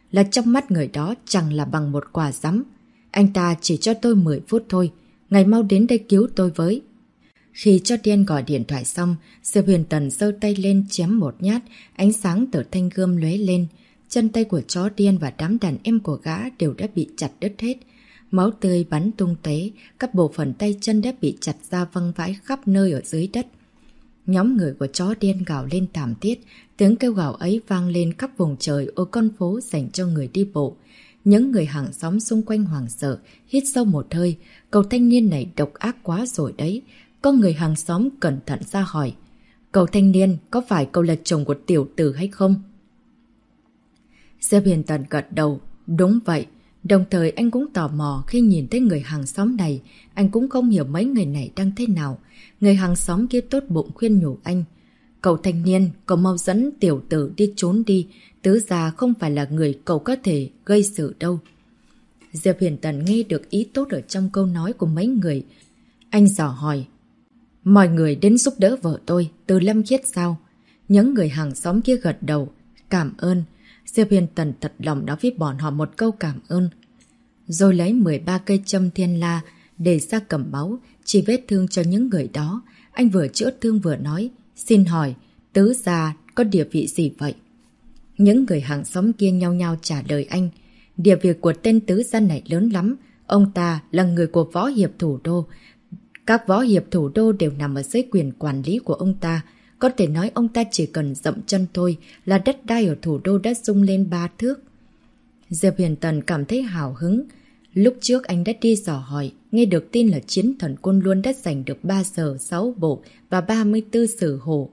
là trong mắt người đó chẳng là bằng một quả rắm. Anh ta chỉ cho tôi 10 phút thôi, ngài mau đến đây cứu tôi với. Khi cho Điên gọi điện thoại xong, Diệp Huyền Tần giơ tay lên chém một nhát, ánh sáng từ thanh gươm lóe lên. Chân tay của chó Điên và đám đàn em của gã đều đã bị chặt đứt hết. Máu tươi bắn tung tóe, các bộ phận tay chân đã bị chặt ra văng vãi khắp nơi ở dưới đất. Nhóm người của chó Điên gào lên thảm thiết, tiếng kêu gào ấy vang lên khắp vùng trời ở con phố dành cho người đi bộ. Những người hàng xóm xung quanh hoảng sợ, hít sâu một hơi, cậu thanh niên này độc ác quá rồi đấy. Có người hàng xóm cẩn thận ra hỏi, cậu thanh niên, có phải cậu là chồng của tiểu tử hay không? Diệp Huyền Tần gật đầu, đúng vậy. Đồng thời anh cũng tò mò khi nhìn thấy người hàng xóm này, anh cũng không hiểu mấy người này đang thế nào. Người hàng xóm kia tốt bụng khuyên nhủ anh, cậu thanh niên, cậu mau dẫn tiểu tử đi trốn đi, tứ gia không phải là người cậu có thể gây sự đâu. Diệp Huyền Tần nghe được ý tốt ở trong câu nói của mấy người. Anh dò hỏi, mọi người đến giúp đỡ vợ tôi, Từ Lâm Khiết sao? Những người hàng xóm kia gật đầu, cảm ơn. Diệp Huyền Tần thật lòng nói với bọn họ một câu cảm ơn. Rồi lấy 13 cây châm thiên la để ra cầm máu, chỉ vết thương cho những người đó. Anh vừa chữa thương vừa nói, xin hỏi, tứ gia có địa vị gì vậy? Những người hàng xóm kia nhau nhau trả lời anh, địa vị của tên tứ gia này lớn lắm. Ông ta là người của võ hiệp thủ đô. Các võ hiệp thủ đô đều nằm ở dưới quyền quản lý của ông ta. Có thể nói ông ta chỉ cần dậm chân thôi là đất đai ở thủ đô đã rung lên 3 thước. Diệp Huyền Tần cảm thấy hào hứng. Lúc trước anh đã đi dò hỏi, nghe được tin là chiến thần Côn Luân đã giành được 3 sở 6 bộ và 34 sử hổ.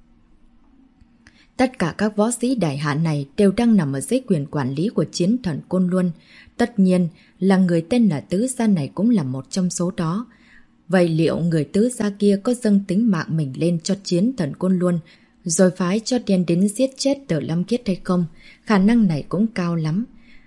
Tất cả các võ sĩ đại hạ này đều đang nằm ở dưới quyền quản lý của chiến thần Côn Luân. Tất nhiên là người tên là tứ gia này cũng là một trong số đó. Vậy liệu người tứ gia kia có dâng tính mạng mình lên cho chiến thần Côn Luân, rồi phái cho Điên đến giết chết Từ Lâm Khiết hay không? Khả năng này cũng cao lắm.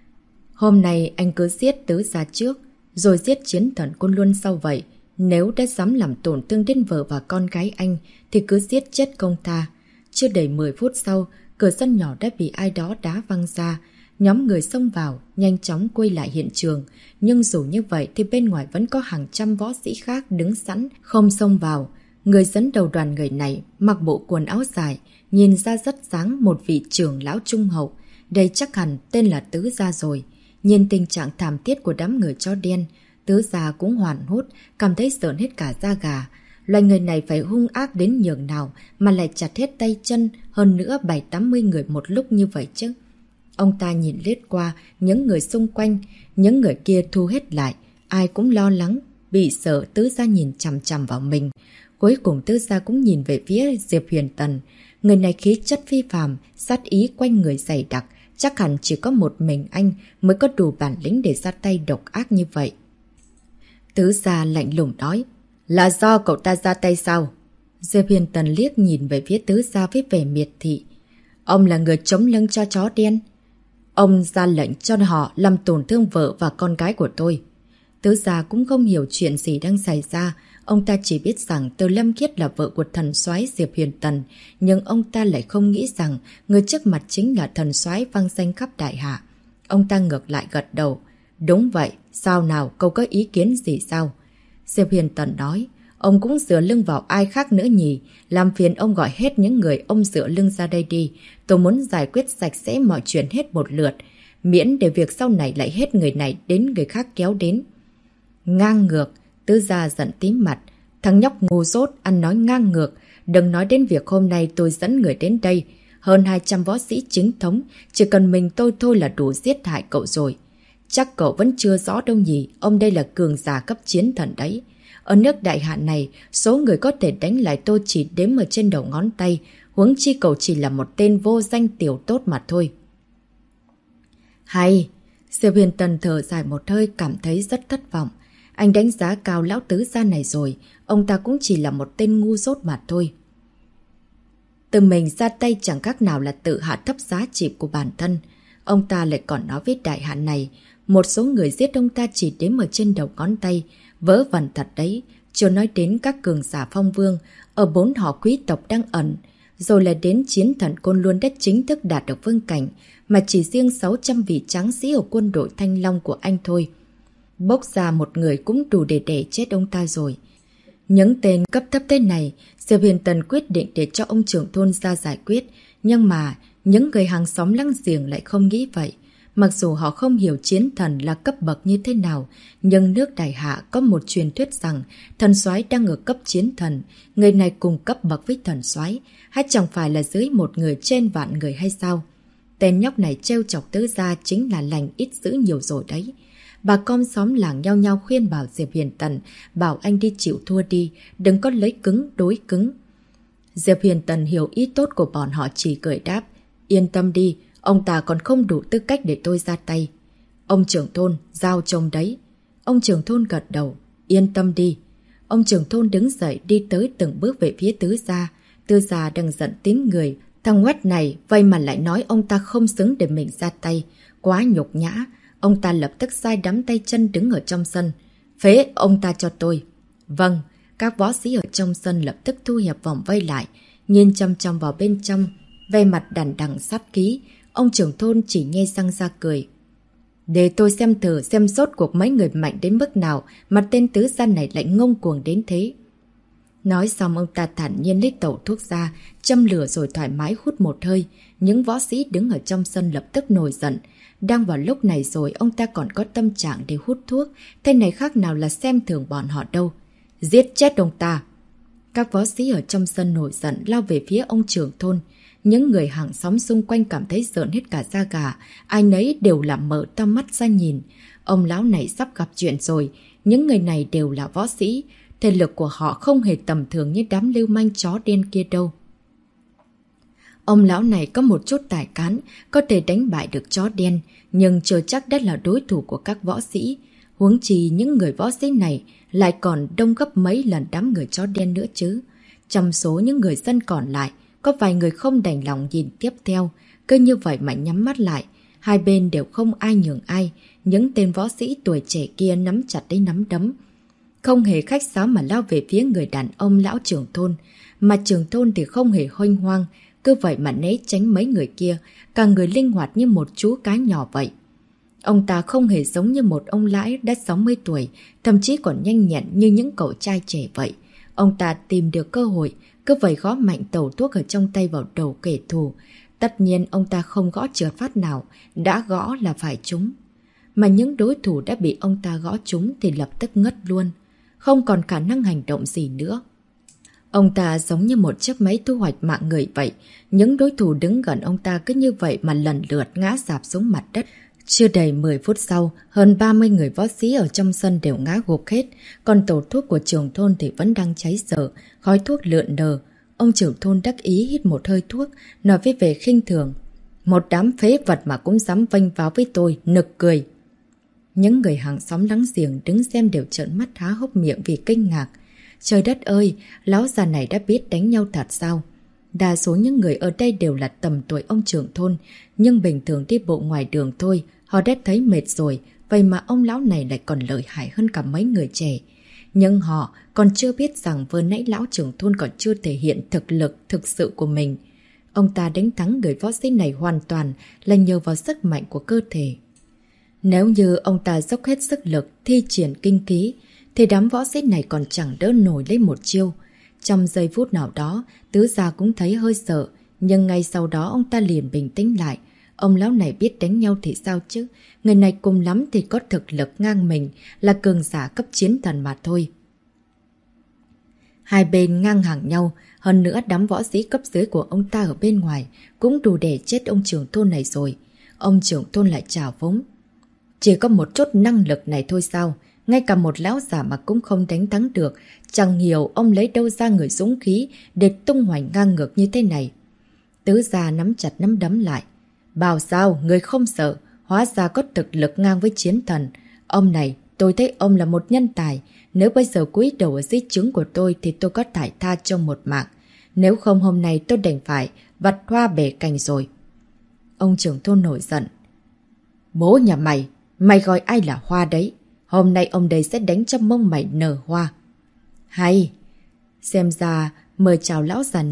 Hôm nay anh cứ giết tứ gia trước, rồi giết chiến thần Côn Luân sau vậy. Nếu đã dám làm tổn thương đến vợ và con gái anh, thì cứ giết chết công ta. Chưa đầy 10 phút sau, cửa sân nhỏ đã bị ai đó đá văng ra. Nhóm người xông vào, nhanh chóng quay lại hiện trường. Nhưng dù như vậy thì bên ngoài vẫn có hàng trăm võ sĩ khác đứng sẵn, không xông vào. Người dẫn đầu đoàn người này mặc bộ quần áo dài, nhìn ra rất dáng một vị trưởng lão trung hậu. Đây chắc hẳn tên là Tứ Gia rồi. Nhìn tình trạng thảm thiết của đám người chó đen, Tứ Gia cũng hoảng hốt, cảm thấy sởn hết cả da gà. Loài người này phải hung ác đến nhường nào mà lại chặt hết tay chân, hơn nữa 70-80 người một lúc như vậy chứ. Ông ta nhìn lướt qua những người xung quanh, những người kia thu hết lại, ai cũng lo lắng, bị sợ Tứ Gia nhìn chằm chằm vào mình. Cuối cùng Tứ Gia cũng nhìn về phía Diệp Huyền Tần. Người này khí chất phi phàm, sát ý quanh người dày đặc, chắc hẳn chỉ có một mình anh mới có đủ bản lĩnh để ra tay độc ác như vậy. Tứ Gia lạnh lùng nói, là do cậu ta ra tay sao? Diệp Huyền Tần liếc nhìn về phía Tứ Gia với vẻ miệt thị. Ông là người chống lưng cho chó đen. Ông ra lệnh cho họ làm tổn thương vợ và con gái của tôi. Tứ Gia cũng không hiểu chuyện gì đang xảy ra. Ông ta chỉ biết rằng Từ Lâm Khiết là vợ của thần soái Diệp Huyền Tần. Nhưng ông ta lại không nghĩ rằng người trước mặt chính là thần soái vang danh khắp đại hạ. Ông ta ngược lại gật đầu. Đúng vậy, sao nào, cậu có ý kiến gì sao? Diệp Huyền Tần nói, ông cũng dựa lưng vào ai khác nữa nhỉ? Làm phiền ông gọi hết những người ông dựa lưng ra đây đi. Tôi muốn giải quyết sạch sẽ mọi chuyện hết một lượt. Miễn để việc sau này lại hết người này đến người khác kéo đến. Ngang ngược, Tứ Gia giận tím mặt. Thằng nhóc ngu dốt, ăn nói ngang ngược. Đừng nói đến việc hôm nay tôi dẫn người đến đây. Hơn 200 võ sĩ chính thống, chỉ cần mình tôi thôi là đủ giết hại cậu rồi. Chắc cậu vẫn chưa rõ đâu nhỉ, ông đây là cường giả cấp chiến thần đấy. Ở nước đại hạ này, số người có thể đánh lại tôi chỉ đếm ở trên đầu ngón tay, huống chi cậu chỉ là một tên vô danh tiểu tốt mà thôi. Hay! Diệp Huyền Tần thở dài một hơi, cảm thấy rất thất vọng. Anh đánh giá cao lão Tứ Gia này rồi, ông ta cũng chỉ là một tên ngu dốt mà thôi. Từ mình ra tay chẳng khác nào là tự hạ thấp giá trị của bản thân. Ông ta lại còn nói với đại hạ này, một số người giết ông ta chỉ đếm ở trên đầu ngón tay, vớ vẩn thật đấy. Chưa nói đến các cường giả phong vương, ở 4 họ quý tộc đang ẩn. rồi là đến chiến thần Côn Luân đã chính thức đạt được vương cảnh, mà chỉ riêng 600 vị tráng sĩ ở quân đội Thanh Long của anh thôi. Bốc ra một người cũng đủ để chết ông ta rồi. Những tên cấp thấp thế này, Diệp Huyền Tần quyết định để cho ông trưởng thôn ra giải quyết, nhưng mà những người hàng xóm láng giềng lại không nghĩ vậy. Mặc dù họ không hiểu chiến thần là cấp bậc như thế nào, nhưng nước Đại Hạ có một truyền thuyết rằng thần soái đang ở cấp chiến thần, người này cùng cấp bậc với thần soái, hay chẳng phải là dưới một người trên vạn người hay sao? Tên nhóc này trêu chọc Tứ gia chính là lành ít dữ nhiều rồi đấy. Bà con xóm làng nhau nhau khuyên bảo Diệp Huyền Tần, bảo anh đi chịu thua đi, đừng có lấy cứng đối cứng. Diệp Huyền Tần hiểu ý tốt của bọn họ, chỉ cười đáp, yên tâm đi, ông ta còn không đủ tư cách để tôi ra tay. Ông trưởng thôn, giao trông đấy. Ông trưởng thôn gật đầu, yên tâm đi. Ông trưởng thôn đứng dậy đi tới từng bước về phía Tứ gia. Tứ gia đang giận tím người, thằng ngoét này vậy mà lại nói ông ta không xứng để mình ra tay, quá nhục nhã. Ông ta lập tức sai đắm tay chân đứng ở trong sân. Phế ông ta cho tôi. Vâng, các võ sĩ ở trong sân lập tức thu hẹp vòng vây lại, nhìn chăm chăm vào bên trong, vẻ mặt đằng đằng sát khí. Ông trưởng thôn chỉ nhe răng ra cười. Để tôi xem thử xem rốt cuộc mấy người mạnh đến mức nào mà tên Tứ gia này lại ngông cuồng đến thế. Nói xong ông ta thản nhiên lấy tẩu thuốc ra, châm lửa rồi thoải mái hút một hơi. Những võ sĩ đứng ở trong sân lập tức nổi giận. Đang vào lúc này rồi ông ta còn có tâm trạng để hút thuốc, thế này khác nào là xem thường bọn họ đâu. Giết chết ông ta! Các võ sĩ ở trong sân nổi giận lao về phía ông trưởng thôn. Những người hàng xóm xung quanh cảm thấy rợn hết cả da gà, ai nấy đều là mở to mắt ra nhìn. Ông lão này sắp gặp chuyện rồi, những người này đều là võ sĩ, thể lực của họ không hề tầm thường như đám lưu manh chó đen kia đâu. Ông lão này có một chút tài cán, có thể đánh bại được chó đen, nhưng chưa chắc đã là đối thủ của các võ sĩ. Huống chi những người võ sĩ này lại còn đông gấp mấy lần đám người chó đen nữa chứ. Trong số những người dân còn lại, có vài người không đành lòng nhìn tiếp theo, cứ như vậy mà nhắm mắt lại. Hai bên đều không ai nhường ai, những tên võ sĩ tuổi trẻ kia nắm chặt lấy nắm đấm. Không hề khách sáo mà lao về phía người đàn ông lão trưởng thôn, mà trưởng thôn thì không hề hoanh hoang, cứ vậy mà né tránh mấy người kia, cả người linh hoạt như một chú cá nhỏ vậy. Ông ta không hề giống như một ông lão đã 60 tuổi, thậm chí còn nhanh nhẹn như những cậu trai trẻ vậy. Ông ta tìm được cơ hội, cứ vậy gõ mạnh tẩu thuốc ở trong tay vào đầu kẻ thù. Tất nhiên ông ta không gõ trượt phát nào, đã gõ là phải trúng. Mà những đối thủ đã bị ông ta gõ trúng thì lập tức ngất luôn, không còn khả năng hành động gì nữa. Ông ta giống như một chiếc máy thu hoạch mạng người vậy. Những đối thủ đứng gần ông ta cứ như vậy mà lần lượt ngã rạp xuống mặt đất. Chưa đầy 10 phút sau, hơn 30 người võ sĩ ở trong sân đều ngã gục hết. Còn tổ thuốc của trưởng thôn thì vẫn đang cháy dở, khói thuốc lượn lờ. Ông trưởng thôn đắc ý hít một hơi thuốc, nói với vẻ khinh thường. Một đám phế vật mà cũng dám vênh váo với tôi, nực cười. Những người hàng xóm láng giềng đứng xem đều trợn mắt há hốc miệng vì kinh ngạc. Trời đất ơi, lão già này đã biết đánh nhau thật sao? Đa số những người ở đây đều là tầm tuổi ông trưởng thôn, nhưng bình thường đi bộ ngoài đường thôi, họ đã thấy mệt rồi, vậy mà ông lão này lại còn lợi hại hơn cả mấy người trẻ. Nhưng họ còn chưa biết rằng vừa nãy lão trưởng thôn còn chưa thể hiện thực lực thực sự của mình. Ông ta đánh thắng người võ sĩ này hoàn toàn là nhờ vào sức mạnh của cơ thể. Nếu như ông ta dốc hết sức lực thi triển kinh khí, thì đám võ sĩ này còn chẳng đỡ nổi lấy một chiêu. Trong giây phút nào đó, Tứ gia cũng thấy hơi sợ, nhưng ngay sau đó ông ta liền bình tĩnh lại. Ông lão này biết đánh nhau thì sao chứ? Người này cùng lắm thì có thực lực ngang mình, là cường giả cấp chiến thần mà thôi. Hai bên ngang hàng nhau, hơn nữa đám võ sĩ cấp dưới của ông ta ở bên ngoài cũng đủ để chết ông trưởng thôn này rồi. Ông trưởng thôn lại chào phúng. Chỉ có một chút năng lực này thôi sao? Ngay cả một lão giả mà cũng không đánh thắng được, chẳng hiểu ông lấy đâu ra người dũng khí để tung hoành ngang ngược như thế này. Tứ gia nắm chặt nắm đấm lại. Bảo sao, người không sợ, hóa ra có thực lực ngang với chiến thần. Ông này, tôi thấy ông là một nhân tài. Nếu bây giờ cúi đầu ở dưới trướng của tôi thì tôi có thải tha cho một mạng. Nếu không hôm nay tôi đành phải vặt hoa bể cành rồi. Ông trưởng thôn nổi giận. Bố nhà mày, mày gọi ai là Hoa đấy? Hôm nay ông đây sẽ đánh cho mông mày nở hoa. Hay! Xem ra mời chào lão già này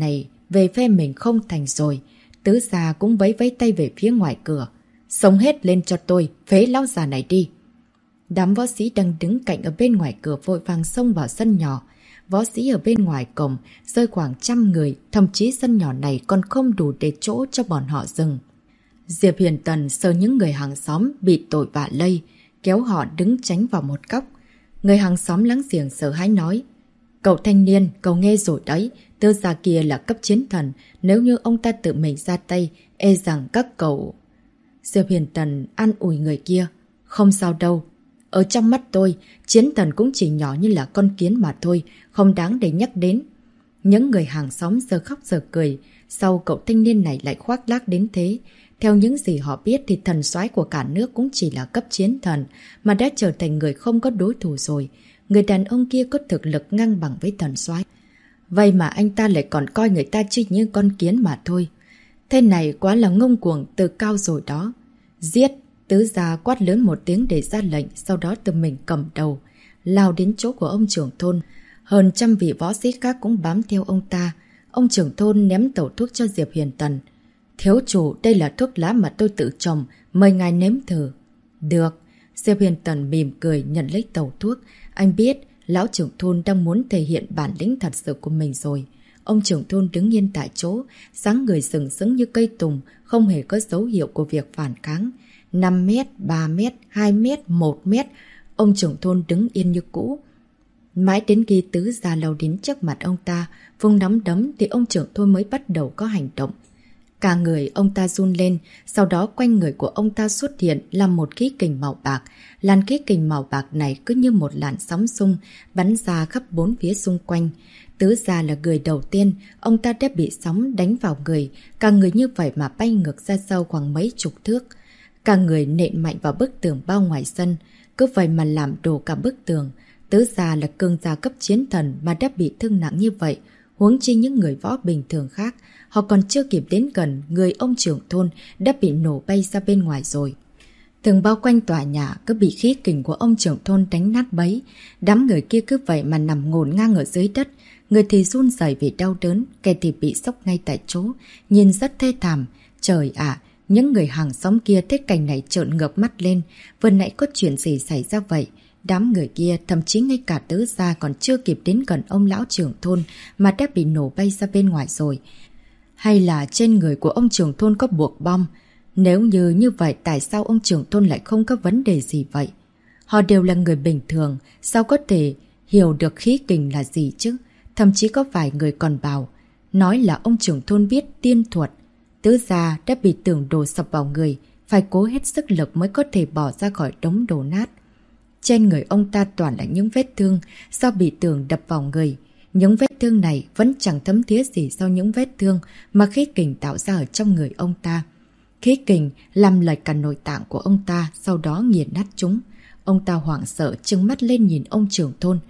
về phe mình không thành rồi. Tứ gia cũng vẫy vẫy tay về phía ngoài cửa. Sống hết lên cho tôi, phế lão già này đi. Đám võ sĩ đang đứng cạnh ở bên ngoài cửa vội vàng xông vào sân nhỏ. Võ sĩ ở bên ngoài cổng rơi khoảng 100 người, thậm chí sân nhỏ này còn không đủ để chỗ cho bọn họ dừng. Diệp Huyền Tần sợ những người hàng xóm bị tội vạ lây, kéo họ đứng tránh vào một góc. Người hàng xóm láng giềng sợ hãi nói: Cậu thanh niên, cậu nghe rồi đấy, Tứ gia kia là cấp chiến thần, nếu như ông ta tự mình ra tay, e rằng các cậu... Diệp Huyền Tần an ủi người kia: Không sao đâu, ở trong mắt tôi, chiến thần cũng chỉ nhỏ như là con kiến mà thôi, không đáng để nhắc đến. Những người hàng xóm giờ khóc giờ cười, sau cậu thanh niên này lại khoác lác đến thế. Theo những gì họ biết thì thần soái của cả nước cũng chỉ là cấp chiến thần, mà đã trở thành người không có đối thủ rồi. Người đàn ông kia có thực lực ngang bằng với thần soái. Vậy mà anh ta lại còn coi người ta chỉ như con kiến mà thôi. Thế này quá là ngông cuồng từ cao rồi đó. Giết! Tứ gia quát lớn một tiếng để ra lệnh, sau đó tự mình cầm đầu, lao đến chỗ của ông trưởng thôn. Hơn 100 vị võ sĩ khác cũng bám theo ông ta. Ông trưởng thôn ném tẩu thuốc cho Diệp Huyền Tần. Thiếu chủ, đây là thuốc lá mà tôi tự trồng, mời ngài nếm thử. Được. Diệp Huyền Tần mỉm cười nhận lấy tẩu thuốc. Anh biết lão trưởng thôn đang muốn thể hiện bản lĩnh thật sự của mình rồi. Ông trưởng thôn đứng yên tại chỗ, dáng người sừng sững như cây tùng, không hề có dấu hiệu của việc phản kháng. 5 mét, 3 mét, 2 mét, 1 mét, ông trưởng thôn đứng yên như cũ. Mãi đến khi tứ gia lao đến trước mặt ông ta, vùng nắm đấm thì ông trưởng thôn mới bắt đầu có hành động. Cả người ông ta run lên, sau đó quanh người của ông ta xuất hiện là một khí kình màu bạc. Làn khí kình màu bạc này cứ như một làn sóng xung, bắn ra khắp bốn phía xung quanh. Tứ gia là người đầu tiên, ông ta đã bị sóng đánh vào người, cả người như vậy mà bay ngược ra sau khoảng mấy chục thước. Cả người nện mạnh vào bức tường bao ngoài sân, cứ vậy mà làm đổ cả bức tường. Tứ gia là cường giả cấp chiến thần mà đã bị thương nặng như vậy, huống chi những người võ bình thường khác, họ còn chưa kịp đến gần người ông trưởng thôn đã bị nổ bay ra bên ngoài rồi. Tường bao quanh tòa nhà cứ bị khí kình của ông trưởng thôn đánh nát bấy, đám người kia cứ vậy mà nằm ngổn ngang ở dưới đất, người thì run rẩy vì đau đớn, kẻ thì bị sốc ngay tại chỗ, nhìn rất thê thảm. Trời ạ! Những người hàng xóm kia thấy cảnh này trợn ngược mắt lên, vừa nãy có chuyện gì xảy ra vậy? Đám người kia, thậm chí ngay cả tứ gia còn chưa kịp đến gần ông lão trưởng thôn mà đã bị nổ bay ra bên ngoài rồi. Hay là trên người của ông trưởng thôn có buộc bom? Nếu như vậy tại sao ông trưởng thôn lại không có vấn đề gì vậy? Họ đều là người bình thường, sao có thể hiểu được khí kình là gì chứ? Thậm chí có vài người còn bảo, nói là ông trưởng thôn biết tiên thuật. Tứ gia đã bị tường đổ sập vào người, phải cố hết sức lực mới có thể bỏ ra khỏi đống đổ nát. Trên người ông ta toàn là những vết thương do bị tường đập vào người. Những vết thương này vẫn chẳng thấm thía gì sau những vết thương mà khí kình tạo ra ở trong người ông ta. Khí kình làm lệch cả nội tạng của ông ta, sau đó nghiền nát chúng. Ông ta hoảng sợ trừng mắt lên nhìn ông trưởng thôn.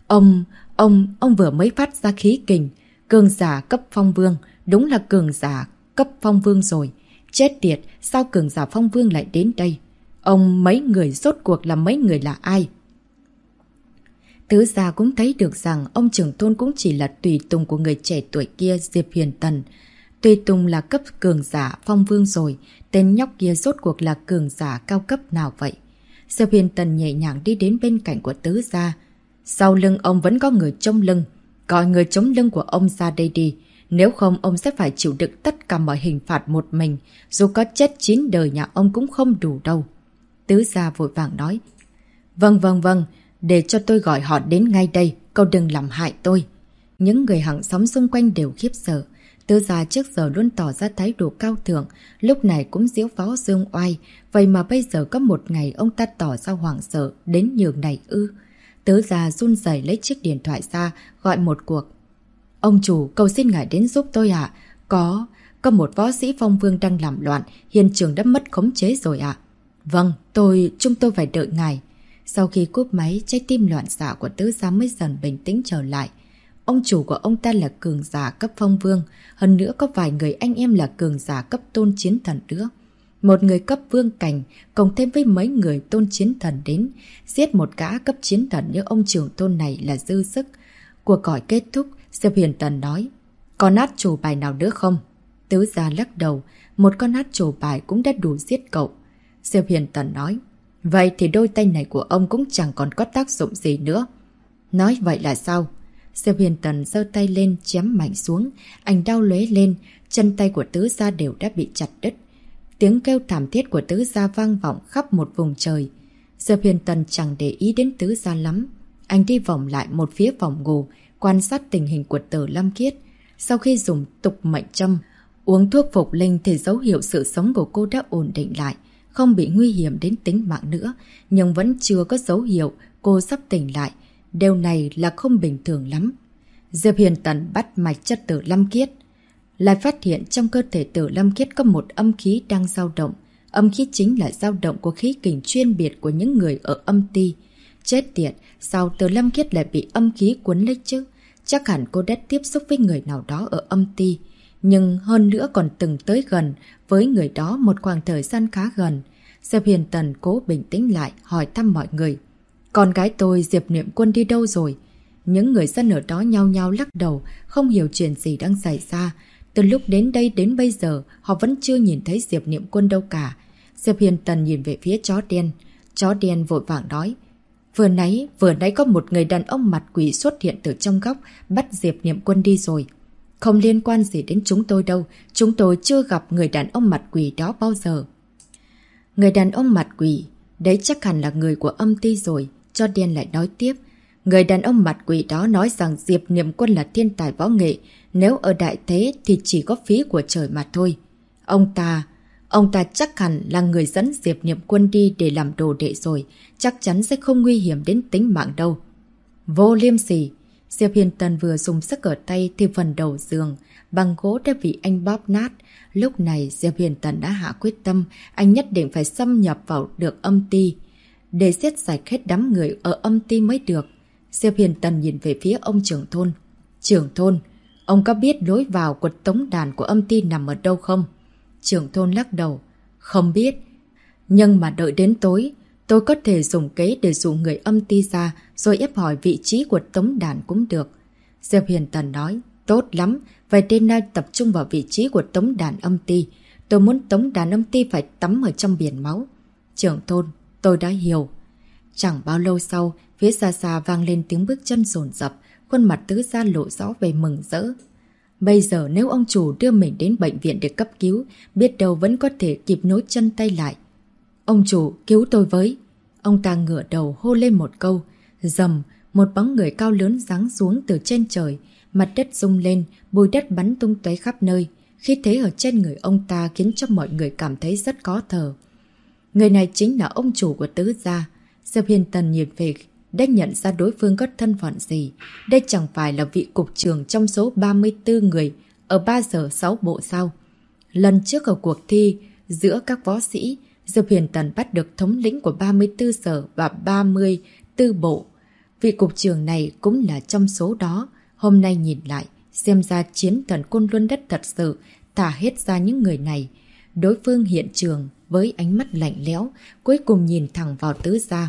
Ông vừa mới phát ra khí kình. Cường giả cấp phong vương, đúng là cường giả cấp phong vương rồi. Chết tiệt, sao cường giả phong vương lại đến đây? Ông mấy người rốt cuộc là mấy người là ai? Tứ gia cũng thấy được rằng ông trưởng thôn cũng chỉ là tùy tùng của người trẻ tuổi kia Diệp Huyền Tần. Tùy tùng là cấp cường giả phong vương rồi, tên nhóc kia rốt cuộc là cường giả cao cấp nào vậy? Diệp Huyền Tần nhẹ nhàng đi đến bên cạnh của tứ gia. Sau lưng ông vẫn có người trông lưng, gọi người chống lưng của ông ra đây đi. Nếu không ông sẽ phải chịu đựng tất cả mọi hình phạt một mình, dù có chết 9 đời nhà ông cũng không đủ đâu. Tứ gia vội vàng nói. Vâng, để cho tôi gọi họ đến ngay đây, cậu đừng làm hại tôi. Những người hàng xóm xung quanh đều khiếp sợ. Tứ gia trước giờ luôn tỏ ra thái độ cao thượng, lúc này cũng diễu võ dương oai, vậy mà bây giờ có một ngày ông ta tỏ ra hoảng sợ đến nhường này ư? Tứ gia run rẩy lấy chiếc điện thoại ra, gọi một cuộc. Ông chủ, cầu xin ngài đến giúp tôi ạ. Có một võ sĩ phong vương đang làm loạn, hiện trường đã mất khống chế rồi ạ. Vâng, chúng tôi phải đợi ngài. Sau khi cúp máy, trái tim loạn xạ của tứ gia mới dần bình tĩnh trở lại. Ông chủ của ông ta là cường giả cấp phong vương, hơn nữa có vài người anh em là cường giả cấp tôn chiến thần nữa. Một người cấp vương cảnh, cộng thêm với mấy người tôn chiến thần đến, giết một gã cấp chiến thần như ông trưởng thôn này là dư sức. Cuộc gọi kết thúc, Diệp Huyền Tần nói, Còn át chủ bài nào nữa không? Tứ gia lắc đầu, một con át chủ bài cũng đã đủ giết cậu. Diệp Hiền Tần nói, vậy thì đôi tay này của ông cũng chẳng còn có tác dụng gì nữa. Nói vậy là sao? Diệp Hiền Tần giơ tay lên chém mạnh xuống, anh đau lóe lên, chân tay của tứ gia đều đã bị chặt đứt. Tiếng kêu thảm thiết của tứ gia vang vọng khắp một vùng trời. Diệp Hiền Tần chẳng để ý đến tứ gia lắm. Anh đi vòng lại một phía phòng ngủ, quan sát tình hình của Tử Lâm Khiết. Sau khi dùng tục mệnh châm, uống thuốc phục linh thì dấu hiệu sự sống của cô đã ổn định lại, không bị nguy hiểm đến tính mạng nữa, nhưng vẫn chưa có dấu hiệu cô sắp tỉnh lại. Điều này là không bình thường lắm. Diệp Hiền Tần bắt mạch cho Tử Lâm Khiết, lại phát hiện trong cơ thể Tử Lâm Khiết có một âm khí đang dao động. Âm khí chính là dao động của khí kình chuyên biệt của những người ở âm ti. Chết tiệt, sao Tử Lâm Khiết lại bị âm khí cuốn lấy chứ? Chắc hẳn cô đã tiếp xúc với người nào đó ở âm ti, nhưng hơn nữa còn từng tới gần với người đó một khoảng thời gian khá gần. Diệp Hiền Tần cố bình tĩnh lại, hỏi thăm mọi người. Con gái tôi Diệp Niệm Quân đi đâu rồi? Những người dân ở đó nhao nhao lắc đầu, không hiểu chuyện gì đang xảy ra. Từ lúc đến đây đến bây giờ, họ vẫn chưa nhìn thấy Diệp Niệm Quân đâu cả. Diệp Hiền Tần nhìn về phía chó đen. Chó đen vội vàng nói. Vừa nãy có một người đàn ông mặt quỷ xuất hiện từ trong góc, bắt Diệp Niệm Quân đi rồi. Không liên quan gì đến chúng tôi đâu, chúng tôi chưa gặp người đàn ông mặt quỷ đó bao giờ. Người đàn ông mặt quỷ, đấy chắc hẳn là người của âm ti rồi. Chó đen lại nói tiếp. Người đàn ông mặt quỷ đó nói rằng Diệp Niệm Quân là thiên tài võ nghệ, nếu ở đại thế thì chỉ có phí của trời mà thôi. Ông ta chắc hẳn là người dẫn Diệp Niệm Quân đi để làm đồ đệ rồi, chắc chắn sẽ không nguy hiểm đến tính mạng đâu. Vô liêm sỉ! Diệp Hiền Tần vừa dùng sức ở tay thì phần đầu giường bằng gỗ đã bị anh bóp nát. Lúc này Diệp Hiền Tần đã hạ quyết tâm, anh nhất định phải xâm nhập vào được âm ti, để giết sạch hết đám người ở âm ti mới được. Diệp Hiền Tần nhìn về phía ông trưởng thôn. Trưởng thôn, ông có biết lối vào của tống đàn của âm ti nằm ở đâu không? Trưởng thôn lắc đầu. Không biết. Nhưng mà đợi đến tối, tôi có thể dùng kế để dụ người âm ti ra, rồi ép hỏi vị trí của tống đàn cũng được. Diệp Hiền Tần nói. Tốt lắm, vậy đêm nay tập trung vào vị trí của tống đàn âm ti. Tôi muốn tống đàn âm ti phải tắm ở trong biển máu. Trưởng thôn, tôi đã hiểu. Chẳng bao lâu sau, phía xa xa vang lên tiếng bước chân dồn dập, khuôn mặt tứ gia lộ rõ về mừng rỡ. Bây giờ nếu ông chủ đưa mình đến bệnh viện để cấp cứu, biết đâu vẫn có thể kịp nối chân tay lại. Ông chủ, cứu tôi với. Ông ta ngửa đầu hô lên một câu. Rầm, một bóng người cao lớn giáng xuống từ trên trời, mặt đất rung lên, bụi đất bắn tung tóe khắp nơi. Khí thế ở trên người ông ta khiến cho mọi người cảm thấy rất khó thở. Người này chính là ông chủ của tứ gia. Diệp Hiền Tần nhìn về đã nhận ra đối phương có thân phận gì. Đây chẳng phải là vị cục trưởng trong số 34 người ở 3 giờ 6 bộ sao? Lần trước ở cuộc thi giữa các võ sĩ, Diệp Hiền Tần bắt được thống lĩnh của 34 sở và 34 bộ. Vị cục trưởng này cũng là trong số đó. Hôm nay nhìn lại, xem ra chiến thần Côn Luân Đất thật sự thả hết ra những người này. Đối phương hiện trường với ánh mắt lạnh lẽo, cuối cùng nhìn thẳng vào tứ gia.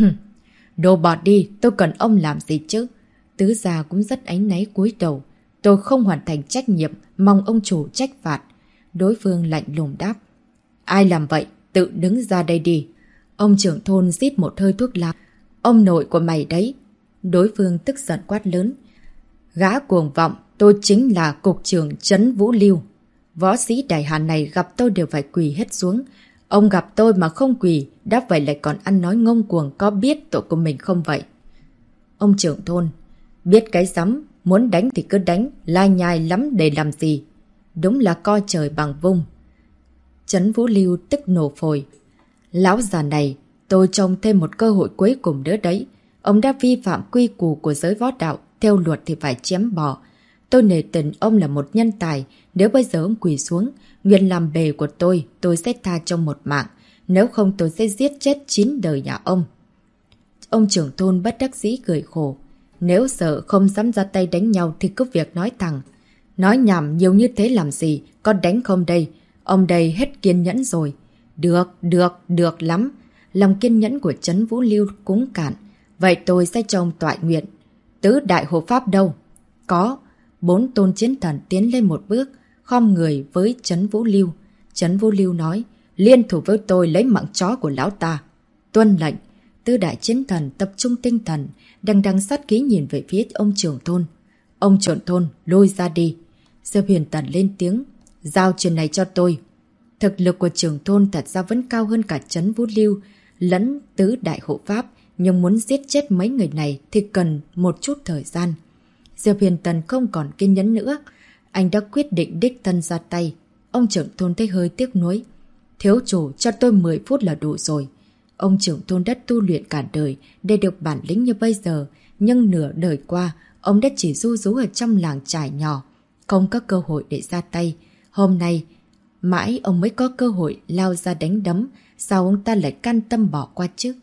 Đồ bọt đi, tôi cần ông làm gì chứ? Tứ gia cũng rất áy náy cúi đầu. Tôi không hoàn thành trách nhiệm, mong ông chủ trách phạt. Đối phương lạnh lùng đáp. Ai làm vậy? Tự đứng ra đây đi. Ông trưởng thôn rít một hơi thuốc lá. Ông nội của mày đấy. Đối phương tức giận quát lớn. Gã cuồng vọng, tôi chính là cục trưởng Trấn Vũ Lưu. Võ sĩ đại hàn này gặp tôi đều phải quỳ hết xuống. Ông gặp tôi mà không quỳ, đáp vậy lại còn ăn nói ngông cuồng, có biết tội của mình không vậy? Ông trưởng thôn, biết cái rắm, muốn đánh thì cứ đánh, lai nhai lắm để làm gì? Đúng là coi trời bằng vung. Trấn Vũ Lưu tức nổ phổi. Lão già này, tôi trông thêm một cơ hội cuối cùng nữa đấy. Ông đã vi phạm quy củ của giới võ đạo, theo luật thì phải chém bỏ. Tôi nể tình ông là một nhân tài, nếu bây giờ ông quỳ xuống, nguyện làm bề của tôi sẽ tha cho một mạng, nếu không tôi sẽ giết chết 9 đời nhà ông. Ông trưởng thôn bất đắc dĩ cười khổ. Nếu sợ không dám ra tay đánh nhau thì cứ việc nói thẳng. Nói nhảm nhiều như thế làm gì, có đánh không đây? Ông đây hết kiên nhẫn rồi. Được lắm. Lòng kiên nhẫn của Trấn Vũ Lưu cũng cạn. Vậy tôi sẽ cho ông toại nguyện. Tứ đại hộ pháp đâu? Có. 4 tôn chiến thần tiến lên một bước, khom người với Trấn Vũ Lưu. Trấn Vũ Lưu nói, liên thủ với tôi lấy mạng chó của lão ta. Tuân lệnh. Tứ đại chiến thần tập trung tinh thần, đằng đằng sát khí nhìn về phía ông trưởng thôn. Ông trưởng thôn, lôi ra đi. Diệp Huyền Tần lên tiếng, giao chuyện này cho tôi. Thực lực của trưởng thôn thật ra vẫn cao hơn cả Trấn Vũ Lưu lẫn tứ đại hộ pháp, nhưng muốn giết chết mấy người này thì cần một chút thời gian. Diệp Huyền Tần không còn kiên nhẫn nữa, anh đã quyết định đích thân ra tay. Ông trưởng thôn thấy hơi tiếc nuối. Thiếu chủ, cho tôi 10 phút là đủ rồi. Ông trưởng thôn đã tu luyện cả đời để được bản lĩnh như bây giờ, nhưng nửa đời qua, ông đã chỉ ru rú ở trong làng trải nhỏ, không có cơ hội để ra tay. Hôm nay, mãi ông mới có cơ hội lao ra đánh đấm, sao ông ta lại can tâm bỏ qua chứ?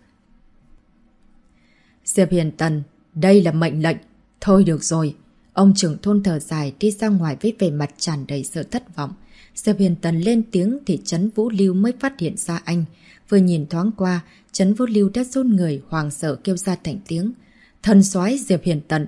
Diệp Huyền Tần, đây là mệnh lệnh. Thôi được rồi. Ông trưởng thôn thở dài đi ra ngoài với vẻ mặt tràn đầy sự thất vọng. Diệp Huyền Tần lên tiếng thì Trấn Vũ Lưu mới phát hiện ra anh. Vừa nhìn thoáng qua, Trấn Vũ Lưu đã run người hoàng sợ kêu ra thành tiếng. Thần soái Diệp Huyền Tần,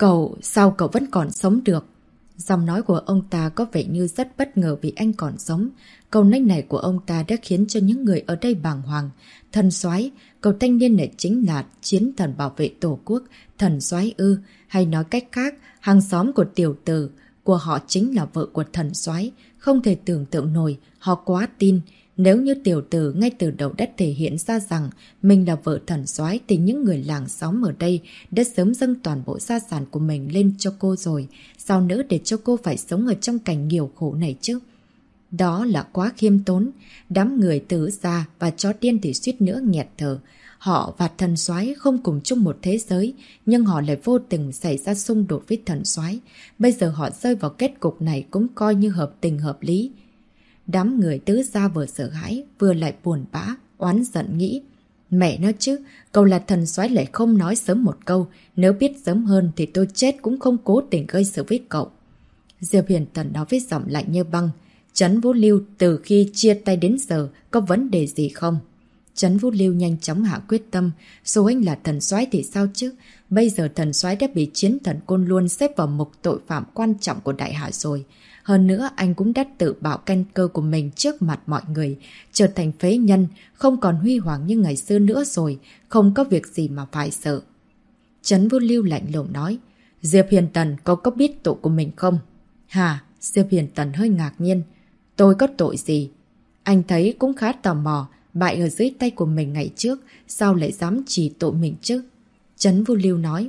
sao cậu vẫn còn sống được? Giọng nói của ông ta có vẻ như rất bất ngờ vì anh còn sống. Câu nói này của ông ta đã khiến cho những người ở đây bàng hoàng. Thần soái, cậu thanh niên này chính là chiến thần bảo vệ tổ quốc. Thần soái ư, hay nói cách khác, hàng xóm của tiểu tử của họ chính là vợ của thần soái. Không thể tưởng tượng nổi, họ quá tin. Nếu như tiểu tử ngay từ đầu đã thể hiện ra rằng mình là vợ thần soái thì những người làng xóm ở đây đã sớm dâng toàn bộ gia sản của mình lên cho cô rồi. Sao nữa để cho cô phải sống ở trong cảnh nghèo khổ này chứ? Đó là quá khiêm tốn. Đám người Tứ Gia và chó điên thì suýt nữa nghẹt thở. Họ và thần soái không cùng chung một thế giới, nhưng họ lại vô tình xảy ra xung đột với thần soái. Bây giờ họ rơi vào kết cục này cũng coi như hợp tình hợp lý. Đám người Tứ Gia vừa sợ hãi, vừa lại buồn bã, oán giận nghĩ. Mẹ nó chứ, cậu là thần soái lại không nói sớm một câu. Nếu biết sớm hơn thì tôi chết cũng không cố tình gây sự với cậu. Diệp Huyền Tần nói với giọng lạnh như băng. Trấn Vũ Lưu từ khi chia tay đến giờ có vấn đề gì không? Trấn Vũ Lưu nhanh chóng hạ quyết tâm. Dù anh là thần soái thì sao chứ? Bây giờ thần soái đã bị chiến thần Côn Luân xếp vào mục tội phạm quan trọng của đại hạ rồi. Hơn nữa anh cũng đã tự bảo căn cơ của mình trước mặt mọi người, trở thành phế nhân, không còn huy hoàng như ngày xưa nữa rồi, không có việc gì mà phải sợ. Trấn Vũ Lưu lạnh lùng nói, Diệp Huyền Tần, cậu có biết tội của mình không? Hả? Diệp Huyền Tần hơi ngạc nhiên. Tôi có tội gì? Anh thấy cũng khá tò mò, bại ở dưới tay của mình ngày trước, sao lại dám chỉ tội mình chứ? Trấn Vũ Lưu nói,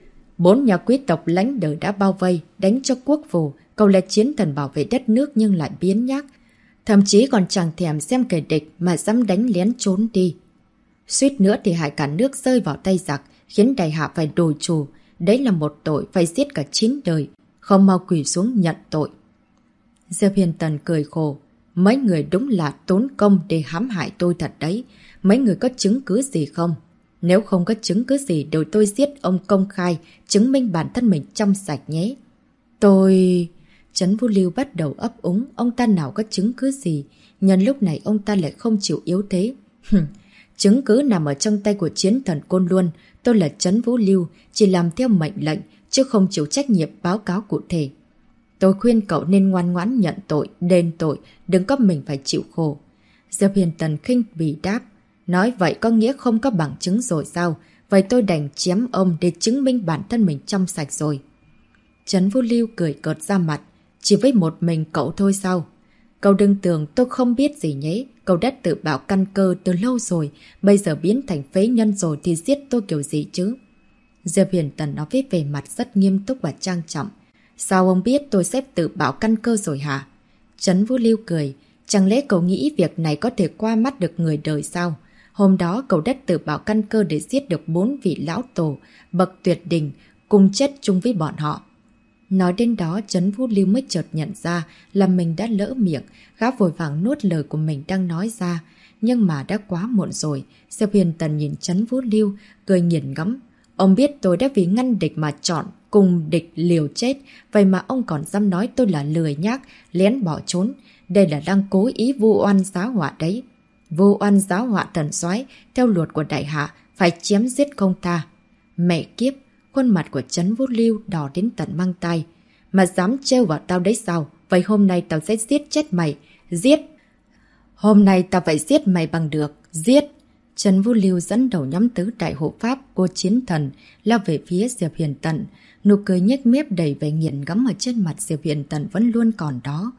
4 nhà quý tộc lãnh đời đã bao vây, đánh cho quốc vụ. Cậu là chiến thần bảo vệ đất nước nhưng lại biến nhác. Thậm chí còn chẳng thèm xem kẻ địch mà dám đánh lén trốn đi. Suýt nữa thì hại cả nước rơi vào tay giặc, khiến đại hạ phải đồi trù. Đấy là một tội phải giết cả 9 đời. Không mau quỳ xuống nhận tội. Diệp Huyền Tần cười khổ. Mấy người đúng là tốn công để hãm hại tôi thật đấy. Mấy người có chứng cứ gì không? Nếu không có chứng cứ gì đều tôi giết ông công khai, chứng minh bản thân mình trong sạch nhé. Tôi... Trấn Vũ Lưu bắt đầu ấp úng, ông ta nào có chứng cứ gì. Nhân lúc này ông ta lại không chịu yếu thế. Chứng cứ nằm ở trong tay của chiến thần Côn Luân. Tôi là Trấn Vũ Lưu, chỉ làm theo mệnh lệnh, chứ không chịu trách nhiệm báo cáo cụ thể. Tôi khuyên cậu nên ngoan ngoãn nhận tội, đền tội, đừng có mình phải chịu khổ. Diệp Huyền Tần khinh bỉ đáp. Nói vậy có nghĩa không có bằng chứng rồi sao? Vậy tôi đành chém ông để chứng minh bản thân mình trong sạch rồi. Trấn Vũ Lưu cười cợt ra mặt. Chỉ với một mình cậu thôi sao? Cậu đừng tưởng tôi không biết gì nhé. Cậu đã tự bảo căn cơ từ lâu rồi. Bây giờ biến thành phế nhân rồi thì giết tôi kiểu gì chứ? Diệp Huyền Tần nói với vẻ mặt rất nghiêm túc và trang trọng. Sao ông biết tôi sẽ tự bảo căn cơ rồi hả? Trấn Vũ Lưu cười. Chẳng lẽ cậu nghĩ việc này có thể qua mắt được người đời sao? Hôm đó cậu đã tự bảo căn cơ để giết được 4 vị lão tổ, bậc tuyệt đỉnh, cùng chết chung với bọn họ. Nói đến đó, Trấn Vũ Lưu mới chợt nhận ra là mình đã lỡ miệng, gã vội vàng nuốt lời của mình đang nói ra. Nhưng mà đã quá muộn rồi. Diệp Huyền Tần nhìn Trấn Vũ Lưu, cười nghiền ngẫm. Ông biết tôi đã vì ngăn địch mà chọn cùng địch liều chết, vậy mà ông còn dám nói tôi là lười nhác, lén bỏ trốn. Đây là đang cố ý vu oan giáo họa đấy. Vu oan giáo họa thần soái theo luật của đại hạ, phải chém giết không tha. Mẹ kiếp! Khuôn mặt của Trấn Vũ Lưu đỏ đến tận mang tai. mà dám trêu vào tao đấy sao? Vậy hôm nay tao sẽ giết chết mày. Giết! Hôm nay tao phải giết mày bằng được. Giết! Trấn Vũ Lưu dẫn đầu nhóm tứ đại hộ pháp của chiến thần lao về phía Diệp Huyền Tần. Nụ cười nhếch mép đầy vẻ nghiện ngẫm ở trên mặt Diệp Huyền Tần vẫn luôn còn đó.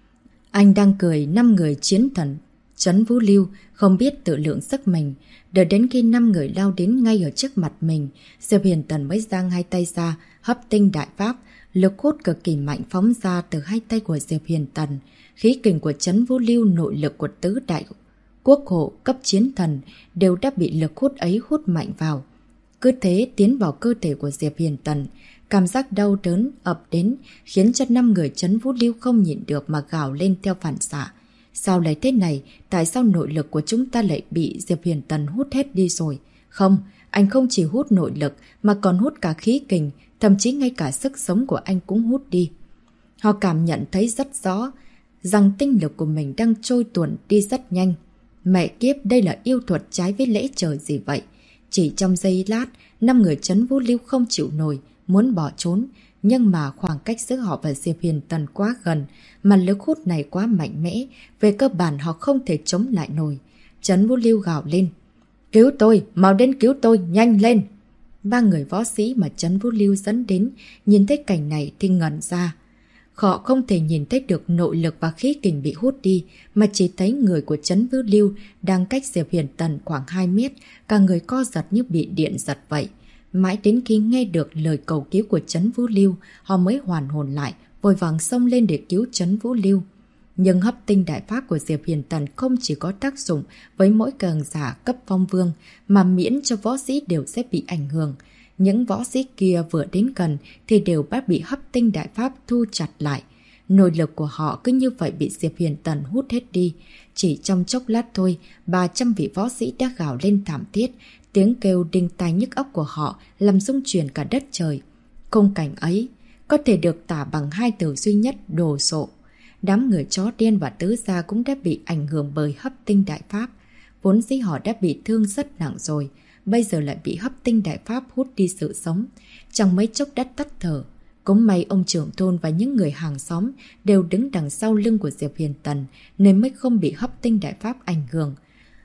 Anh đang cười, 5 người chiến thần Trấn Vũ Lưu không biết tự lượng sức mình. Đợi đến khi 5 người lao đến ngay ở trước mặt mình, Diệp Huyền Tần mới giang hai tay ra, hấp tinh đại pháp. Lực hút cực kỳ mạnh phóng ra từ hai tay của Diệp Huyền Tần. Khí kình của Trấn Vũ Lưu, nội lực của tứ đại quốc hộ cấp chiến thần đều đã bị lực hút ấy hút mạnh vào. Cứ thế tiến vào cơ thể của Diệp Huyền Tần. Cảm giác đau đớn ập đến khiến cho 5 người Trấn Vũ Lưu không nhịn được mà gào lên theo phản xạ. Sao lại thế này? Tại sao nội lực của chúng ta lại bị Diệp Huyền Tần hút hết đi rồi? Không, anh không chỉ hút nội lực mà còn hút cả khí kình, thậm chí ngay cả sức sống của anh cũng hút đi. Họ cảm nhận thấy rất rõ rằng tinh lực của mình đang trôi tuột đi rất nhanh. Mẹ kiếp, đây là yêu thuật trái với lẽ trời gì vậy? Chỉ trong giây lát, 5 người Trấn Vũ Lưu không chịu nổi, muốn bỏ trốn. Nhưng mà khoảng cách giữa họ và Diệp Huyền Tần quá gần, mà lực hút này quá mạnh mẽ, về cơ bản họ không thể chống lại nổi. Trấn Vũ Lưu gào lên. Cứu tôi, mau đến cứu tôi, nhanh lên! 3 người võ sĩ mà Trấn Vũ Lưu dẫn đến, nhìn thấy cảnh này thì ngẩn ra. Họ không thể nhìn thấy được nội lực và khí kình bị hút đi, mà chỉ thấy người của Trấn Vũ Lưu đang cách Diệp Huyền Tần khoảng 2 mét, cả người co giật như bị điện giật vậy. Mãi đến khi nghe được lời cầu cứu của Trấn Vũ Lưu, họ mới hoàn hồn lại, vội vàng xông lên để cứu Trấn Vũ Lưu. Nhưng hấp tinh đại pháp của Diệp Huyền Tần không chỉ có tác dụng với mỗi cường giả cấp phong vương, mà miễn cho võ sĩ đều sẽ bị ảnh hưởng. Những võ sĩ kia vừa đến gần thì đều bắt bị hấp tinh đại pháp thu chặt lại. Nội lực của họ cứ như vậy bị Diệp Huyền Tần hút hết đi. Chỉ trong chốc lát thôi, 300 vị võ sĩ đã gào lên thảm thiết. Tiếng kêu đinh tai nhức óc của họ làm rung chuyển cả đất trời. Khung cảnh ấy có thể được tả bằng 2 từ duy nhất: đồ sộ. Đám người chó đen và tứ gia cũng đã bị ảnh hưởng bởi hấp tinh đại pháp. Vốn dĩ họ đã bị thương rất nặng rồi, bây giờ lại bị hấp tinh đại pháp hút đi sự sống. Chẳng mấy chốc đã tắt thở. Cũng may ông trưởng thôn và những người hàng xóm đều đứng đằng sau lưng của Diệp Huyền Tần nên mới không bị hấp tinh đại pháp ảnh hưởng.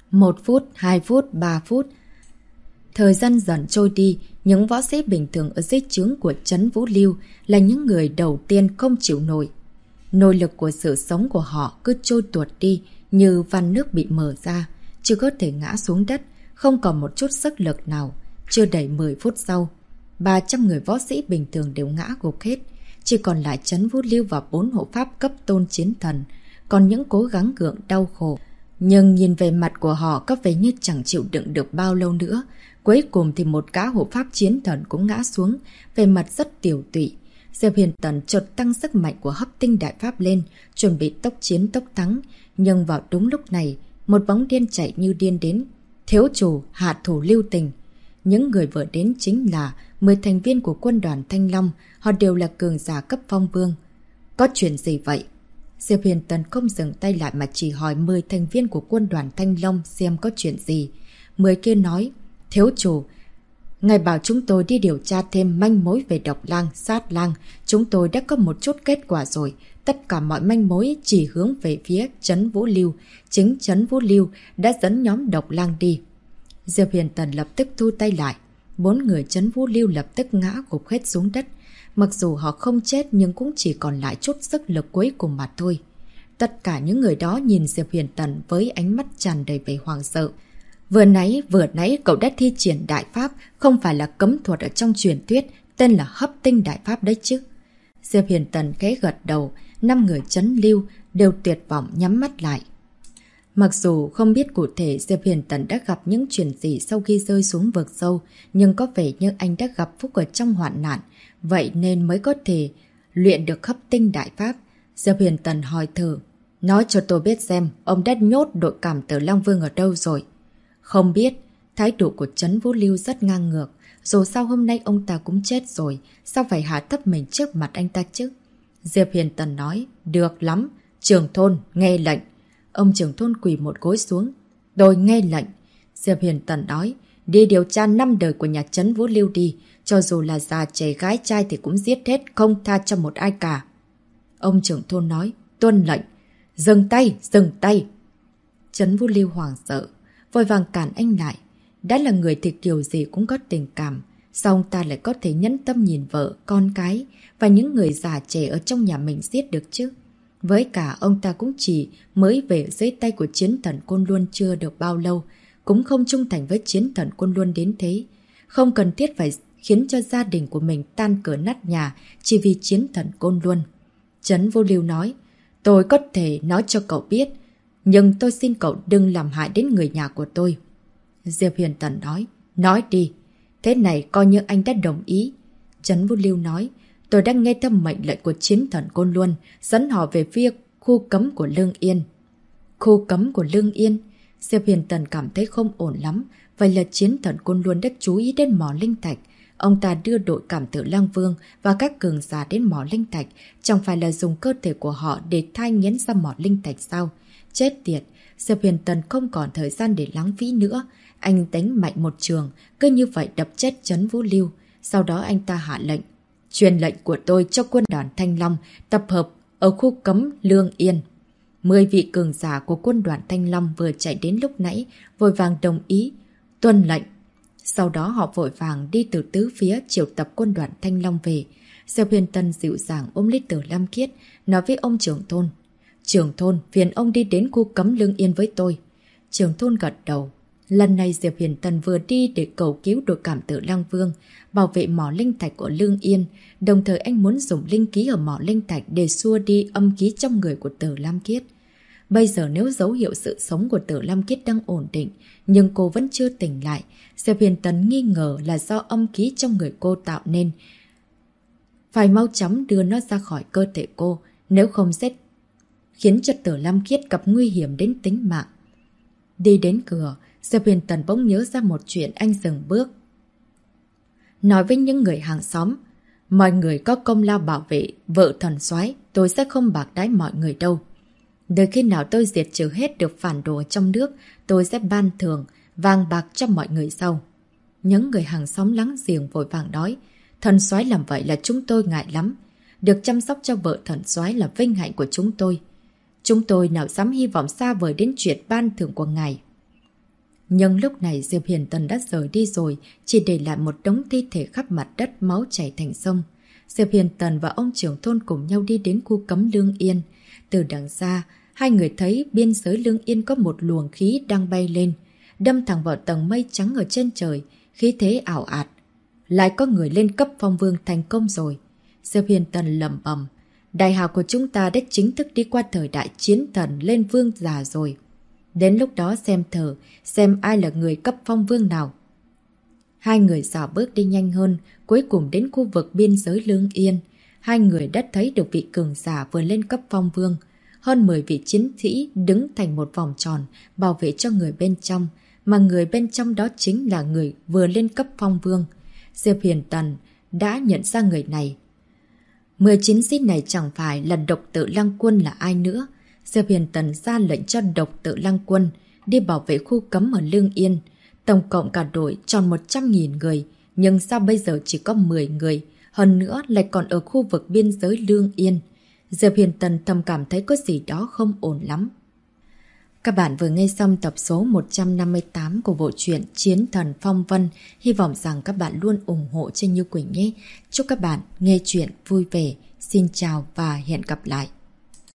1 phút, 2 phút, 3 phút. Thời gian dần trôi đi, những võ sĩ bình thường ở dưới trướng của Trấn Vũ Lưu là những người đầu tiên không chịu nổi. Nội lực của sự sống của họ cứ trôi tuột đi như van nước bị mở ra, chưa có thể ngã xuống đất, không còn một chút sức lực nào. Chưa đầy 10 phút sau, 300 người võ sĩ bình thường đều ngã gục hết, chỉ còn lại Trấn Vũ Lưu và 4 hộ pháp cấp tôn chiến thần, còn những cố gắng gượng đau khổ. Nhưng nhìn về mặt của họ có vẻ như chẳng chịu đựng được bao lâu nữa. Cuối cùng thì một gã hộ pháp chiến thần cũng ngã xuống, về mặt rất tiểu tụy. Diệp Huyền Tần chợt tăng sức mạnh của hấp tinh đại pháp lên, chuẩn bị tốc chiến tốc thắng. Nhưng vào đúng lúc này, một bóng điên chạy như điên đến. Thiếu chủ, hạ thủ lưu tình. Những người vừa đến chính là 10 thành viên của quân đoàn Thanh Long, họ đều là cường giả cấp phong vương. Có chuyện gì vậy? Diệp Huyền Tần không dừng tay lại mà chỉ hỏi 10 thành viên của quân đoàn Thanh Long xem có chuyện gì. 10 kia nói, thiếu chủ, ngài bảo chúng tôi đi điều tra thêm manh mối về độc lang, sát lang. Chúng tôi đã có một chút kết quả rồi. Tất cả mọi manh mối chỉ hướng về phía Trấn Vũ Lưu. Chính Trấn Vũ Lưu đã dẫn nhóm độc lang đi. Diệp Huyền Tần lập tức thu tay lại. 4 người Trấn Vũ Lưu lập tức ngã gục hết xuống đất. Mặc dù họ không chết nhưng cũng chỉ còn lại chút sức lực cuối cùng mà thôi. Tất cả những người đó nhìn Diệp Huyền Tần với ánh mắt tràn đầy vẻ hoảng sợ. Vừa nãy cậu đã thi triển đại pháp, không phải là cấm thuật ở trong truyền thuyết, tên là hấp tinh đại pháp đấy chứ. Diệp Huyền Tần khẽ gật đầu, 5 người Trấn Lưu đều tuyệt vọng nhắm mắt lại. Mặc dù không biết cụ thể Diệp Huyền Tần đã gặp những chuyện gì sau khi rơi xuống vực sâu, nhưng có vẻ như anh đã gặp phúc ở trong hoạn nạn, vậy nên mới có thể luyện được hấp tinh đại pháp. Diệp Huyền Tần hỏi thử, nói cho tôi biết xem ông đã nhốt đội cảm tử Long Vương ở đâu rồi. Không biết, thái độ của Trấn Vũ Lưu rất ngang ngược, dù sao hôm nay ông ta cũng chết rồi, sao phải hạ thấp mình trước mặt anh ta chứ? Diệp Huyền Tần nói, được lắm, trưởng thôn, nghe lệnh. Ông trưởng thôn quỳ một gối xuống, tôi nghe lệnh. Diệp Huyền Tần nói, Đi điều tra 5 đời của nhà Trấn Vũ Lưu đi. Cho dù là già trẻ gái trai thì cũng giết hết, không tha cho một ai cả. Ông trưởng thôn nói, tuân lệnh. Dừng tay, dừng tay. Trấn Vũ Lưu hoảng sợ, vội vàng cản anh lại. Đã là người thì kiểu gì cũng có tình cảm. Sao ông ta lại có thể nhẫn tâm nhìn vợ, con cái và những người già trẻ ở trong nhà mình giết được chứ? Với cả ông ta cũng chỉ mới về dưới tay của chiến thần Côn Luân chưa được bao lâu, cũng không trung thành với chiến thần Côn Luân đến thế. Không cần thiết phải khiến cho gia đình của mình tan cửa nát nhà chỉ vì chiến thần Côn Luân. Trấn Vũ Lưu nói, tôi có thể nói cho cậu biết, nhưng tôi xin cậu đừng làm hại đến người nhà của tôi. Diệp Huyền Tần nói đi. Thế này coi như anh đã đồng ý. Trấn Vũ Lưu nói, tôi đang nghe theo mệnh lệnh của chiến thần Côn Luân, dẫn họ về phía khu cấm của Lương Yên. Khu cấm của Lương Yên? Diệp Huyền Tần cảm thấy không ổn lắm. Vậy là chiến thần Côn Luân đã chú ý đến mỏ linh thạch. Ông ta đưa đội cảm tử Lang Vương và các cường giả đến mỏ linh thạch, chẳng phải là dùng cơ thể của họ để thai nghiến ra mỏ linh thạch sao? Chết tiệt, Diệp Huyền Tần không còn thời gian để lãng phí nữa. Anh đánh mạnh một trường, cứ như vậy đập chết Trấn Vũ Lưu. Sau đó anh ta hạ lệnh. Truyền lệnh của tôi cho quân đoàn Thanh Long tập hợp ở khu cấm Lương Yên. 10 vị cường giả của quân đoàn Thanh Long vừa chạy đến lúc nãy, vội vàng đồng ý. Tuân lệnh. Sau đó họ vội vàng đi từ tứ phía triệu tập quân đoàn Thanh Long về. Diệp Huyền Tần dịu dàng ôm lấy Tử Lam Kiết, nói với ông trưởng thôn. Trưởng thôn, phiền ông đi đến khu cấm Lương Yên với tôi. Trưởng thôn gật đầu. Lần này Diệp Huyền Tần vừa đi để cầu cứu đội cảm tử Lang Vương, bảo vệ mỏ linh thạch của Lương Yên, đồng thời anh muốn dùng linh khí ở mỏ linh thạch để xua đi âm khí trong người của Tử Lam Kiết. Bây giờ nếu dấu hiệu sự sống của Tử Lam Kiết đang ổn định, nhưng cô vẫn chưa tỉnh lại, Diệp Huyền Tần nghi ngờ là do âm khí trong người cô tạo nên. Phải mau chóng đưa nó ra khỏi cơ thể cô, nếu không sẽ khiến cho Tử Lam Kiết gặp nguy hiểm đến tính mạng. Đi đến cửa, Diệp Huyền Tần bỗng nhớ ra một chuyện, anh dừng bước. Nói với những người hàng xóm, mọi người có công lao bảo vệ vợ thần soái, tôi sẽ không bạc đãi mọi người đâu. Đợi khi nào tôi diệt trừ hết được phản đồ trong nước, tôi sẽ ban thưởng vàng bạc cho mọi người sau. Những người hàng xóm láng giềng vội vàng nói, thần soái làm vậy là chúng tôi ngại lắm. Được chăm sóc cho vợ thần soái là vinh hạnh của chúng tôi. Chúng tôi nào dám hy vọng xa vời đến chuyện ban thưởng của ngài. Nhưng lúc này Diệp Huyền Tần đã rời đi rồi, chỉ để lại một đống thi thể khắp mặt đất, máu chảy thành sông. Diệp Huyền Tần và ông trưởng thôn cùng nhau đi đến khu cấm Lương Yên. Từ đằng xa, hai người thấy biên giới Lương Yên có một luồng khí đang bay lên, đâm thẳng vào tầng mây trắng ở trên trời, khí thế ảo ạt. Lại có người lên cấp phong vương thành công rồi. Diệp Huyền Tần lẩm bẩm, đại hào của chúng ta đã chính thức đi qua thời đại chiến thần lên vương giả rồi. Đến lúc đó xem ai là người cấp phong vương nào. Hai người dạo bước đi nhanh hơn, cuối cùng đến khu vực biên giới Lương Yên. Hai người đã thấy được vị cường giả vừa lên cấp phong vương. Hơn 10 vị chiến sĩ đứng thành một vòng tròn, bảo vệ cho người bên trong, mà người bên trong đó chính là người vừa lên cấp phong vương. Diệp Huyền Tần đã nhận ra người này. 10 chiến sĩ này chẳng phải là Độc Tự Lăng Quân là ai nữa. Diệp Huyền Tần ra lệnh cho Độc Tự Lăng Quân đi bảo vệ khu cấm ở Lương Yên. Tổng cộng cả đội tròn 100.000 người, nhưng sao bây giờ chỉ có 10 người, hơn nữa lại còn ở khu vực biên giới Lương Yên. Diệp Huyền Tần thầm cảm thấy có gì đó không ổn lắm. Các bạn vừa nghe xong tập số 158 của bộ truyện Chiến Thần Phong Vân. Hy vọng rằng các bạn luôn ủng hộ cho Như Quỳnh nhé. Chúc các bạn nghe chuyện vui vẻ. Xin chào và hẹn gặp lại.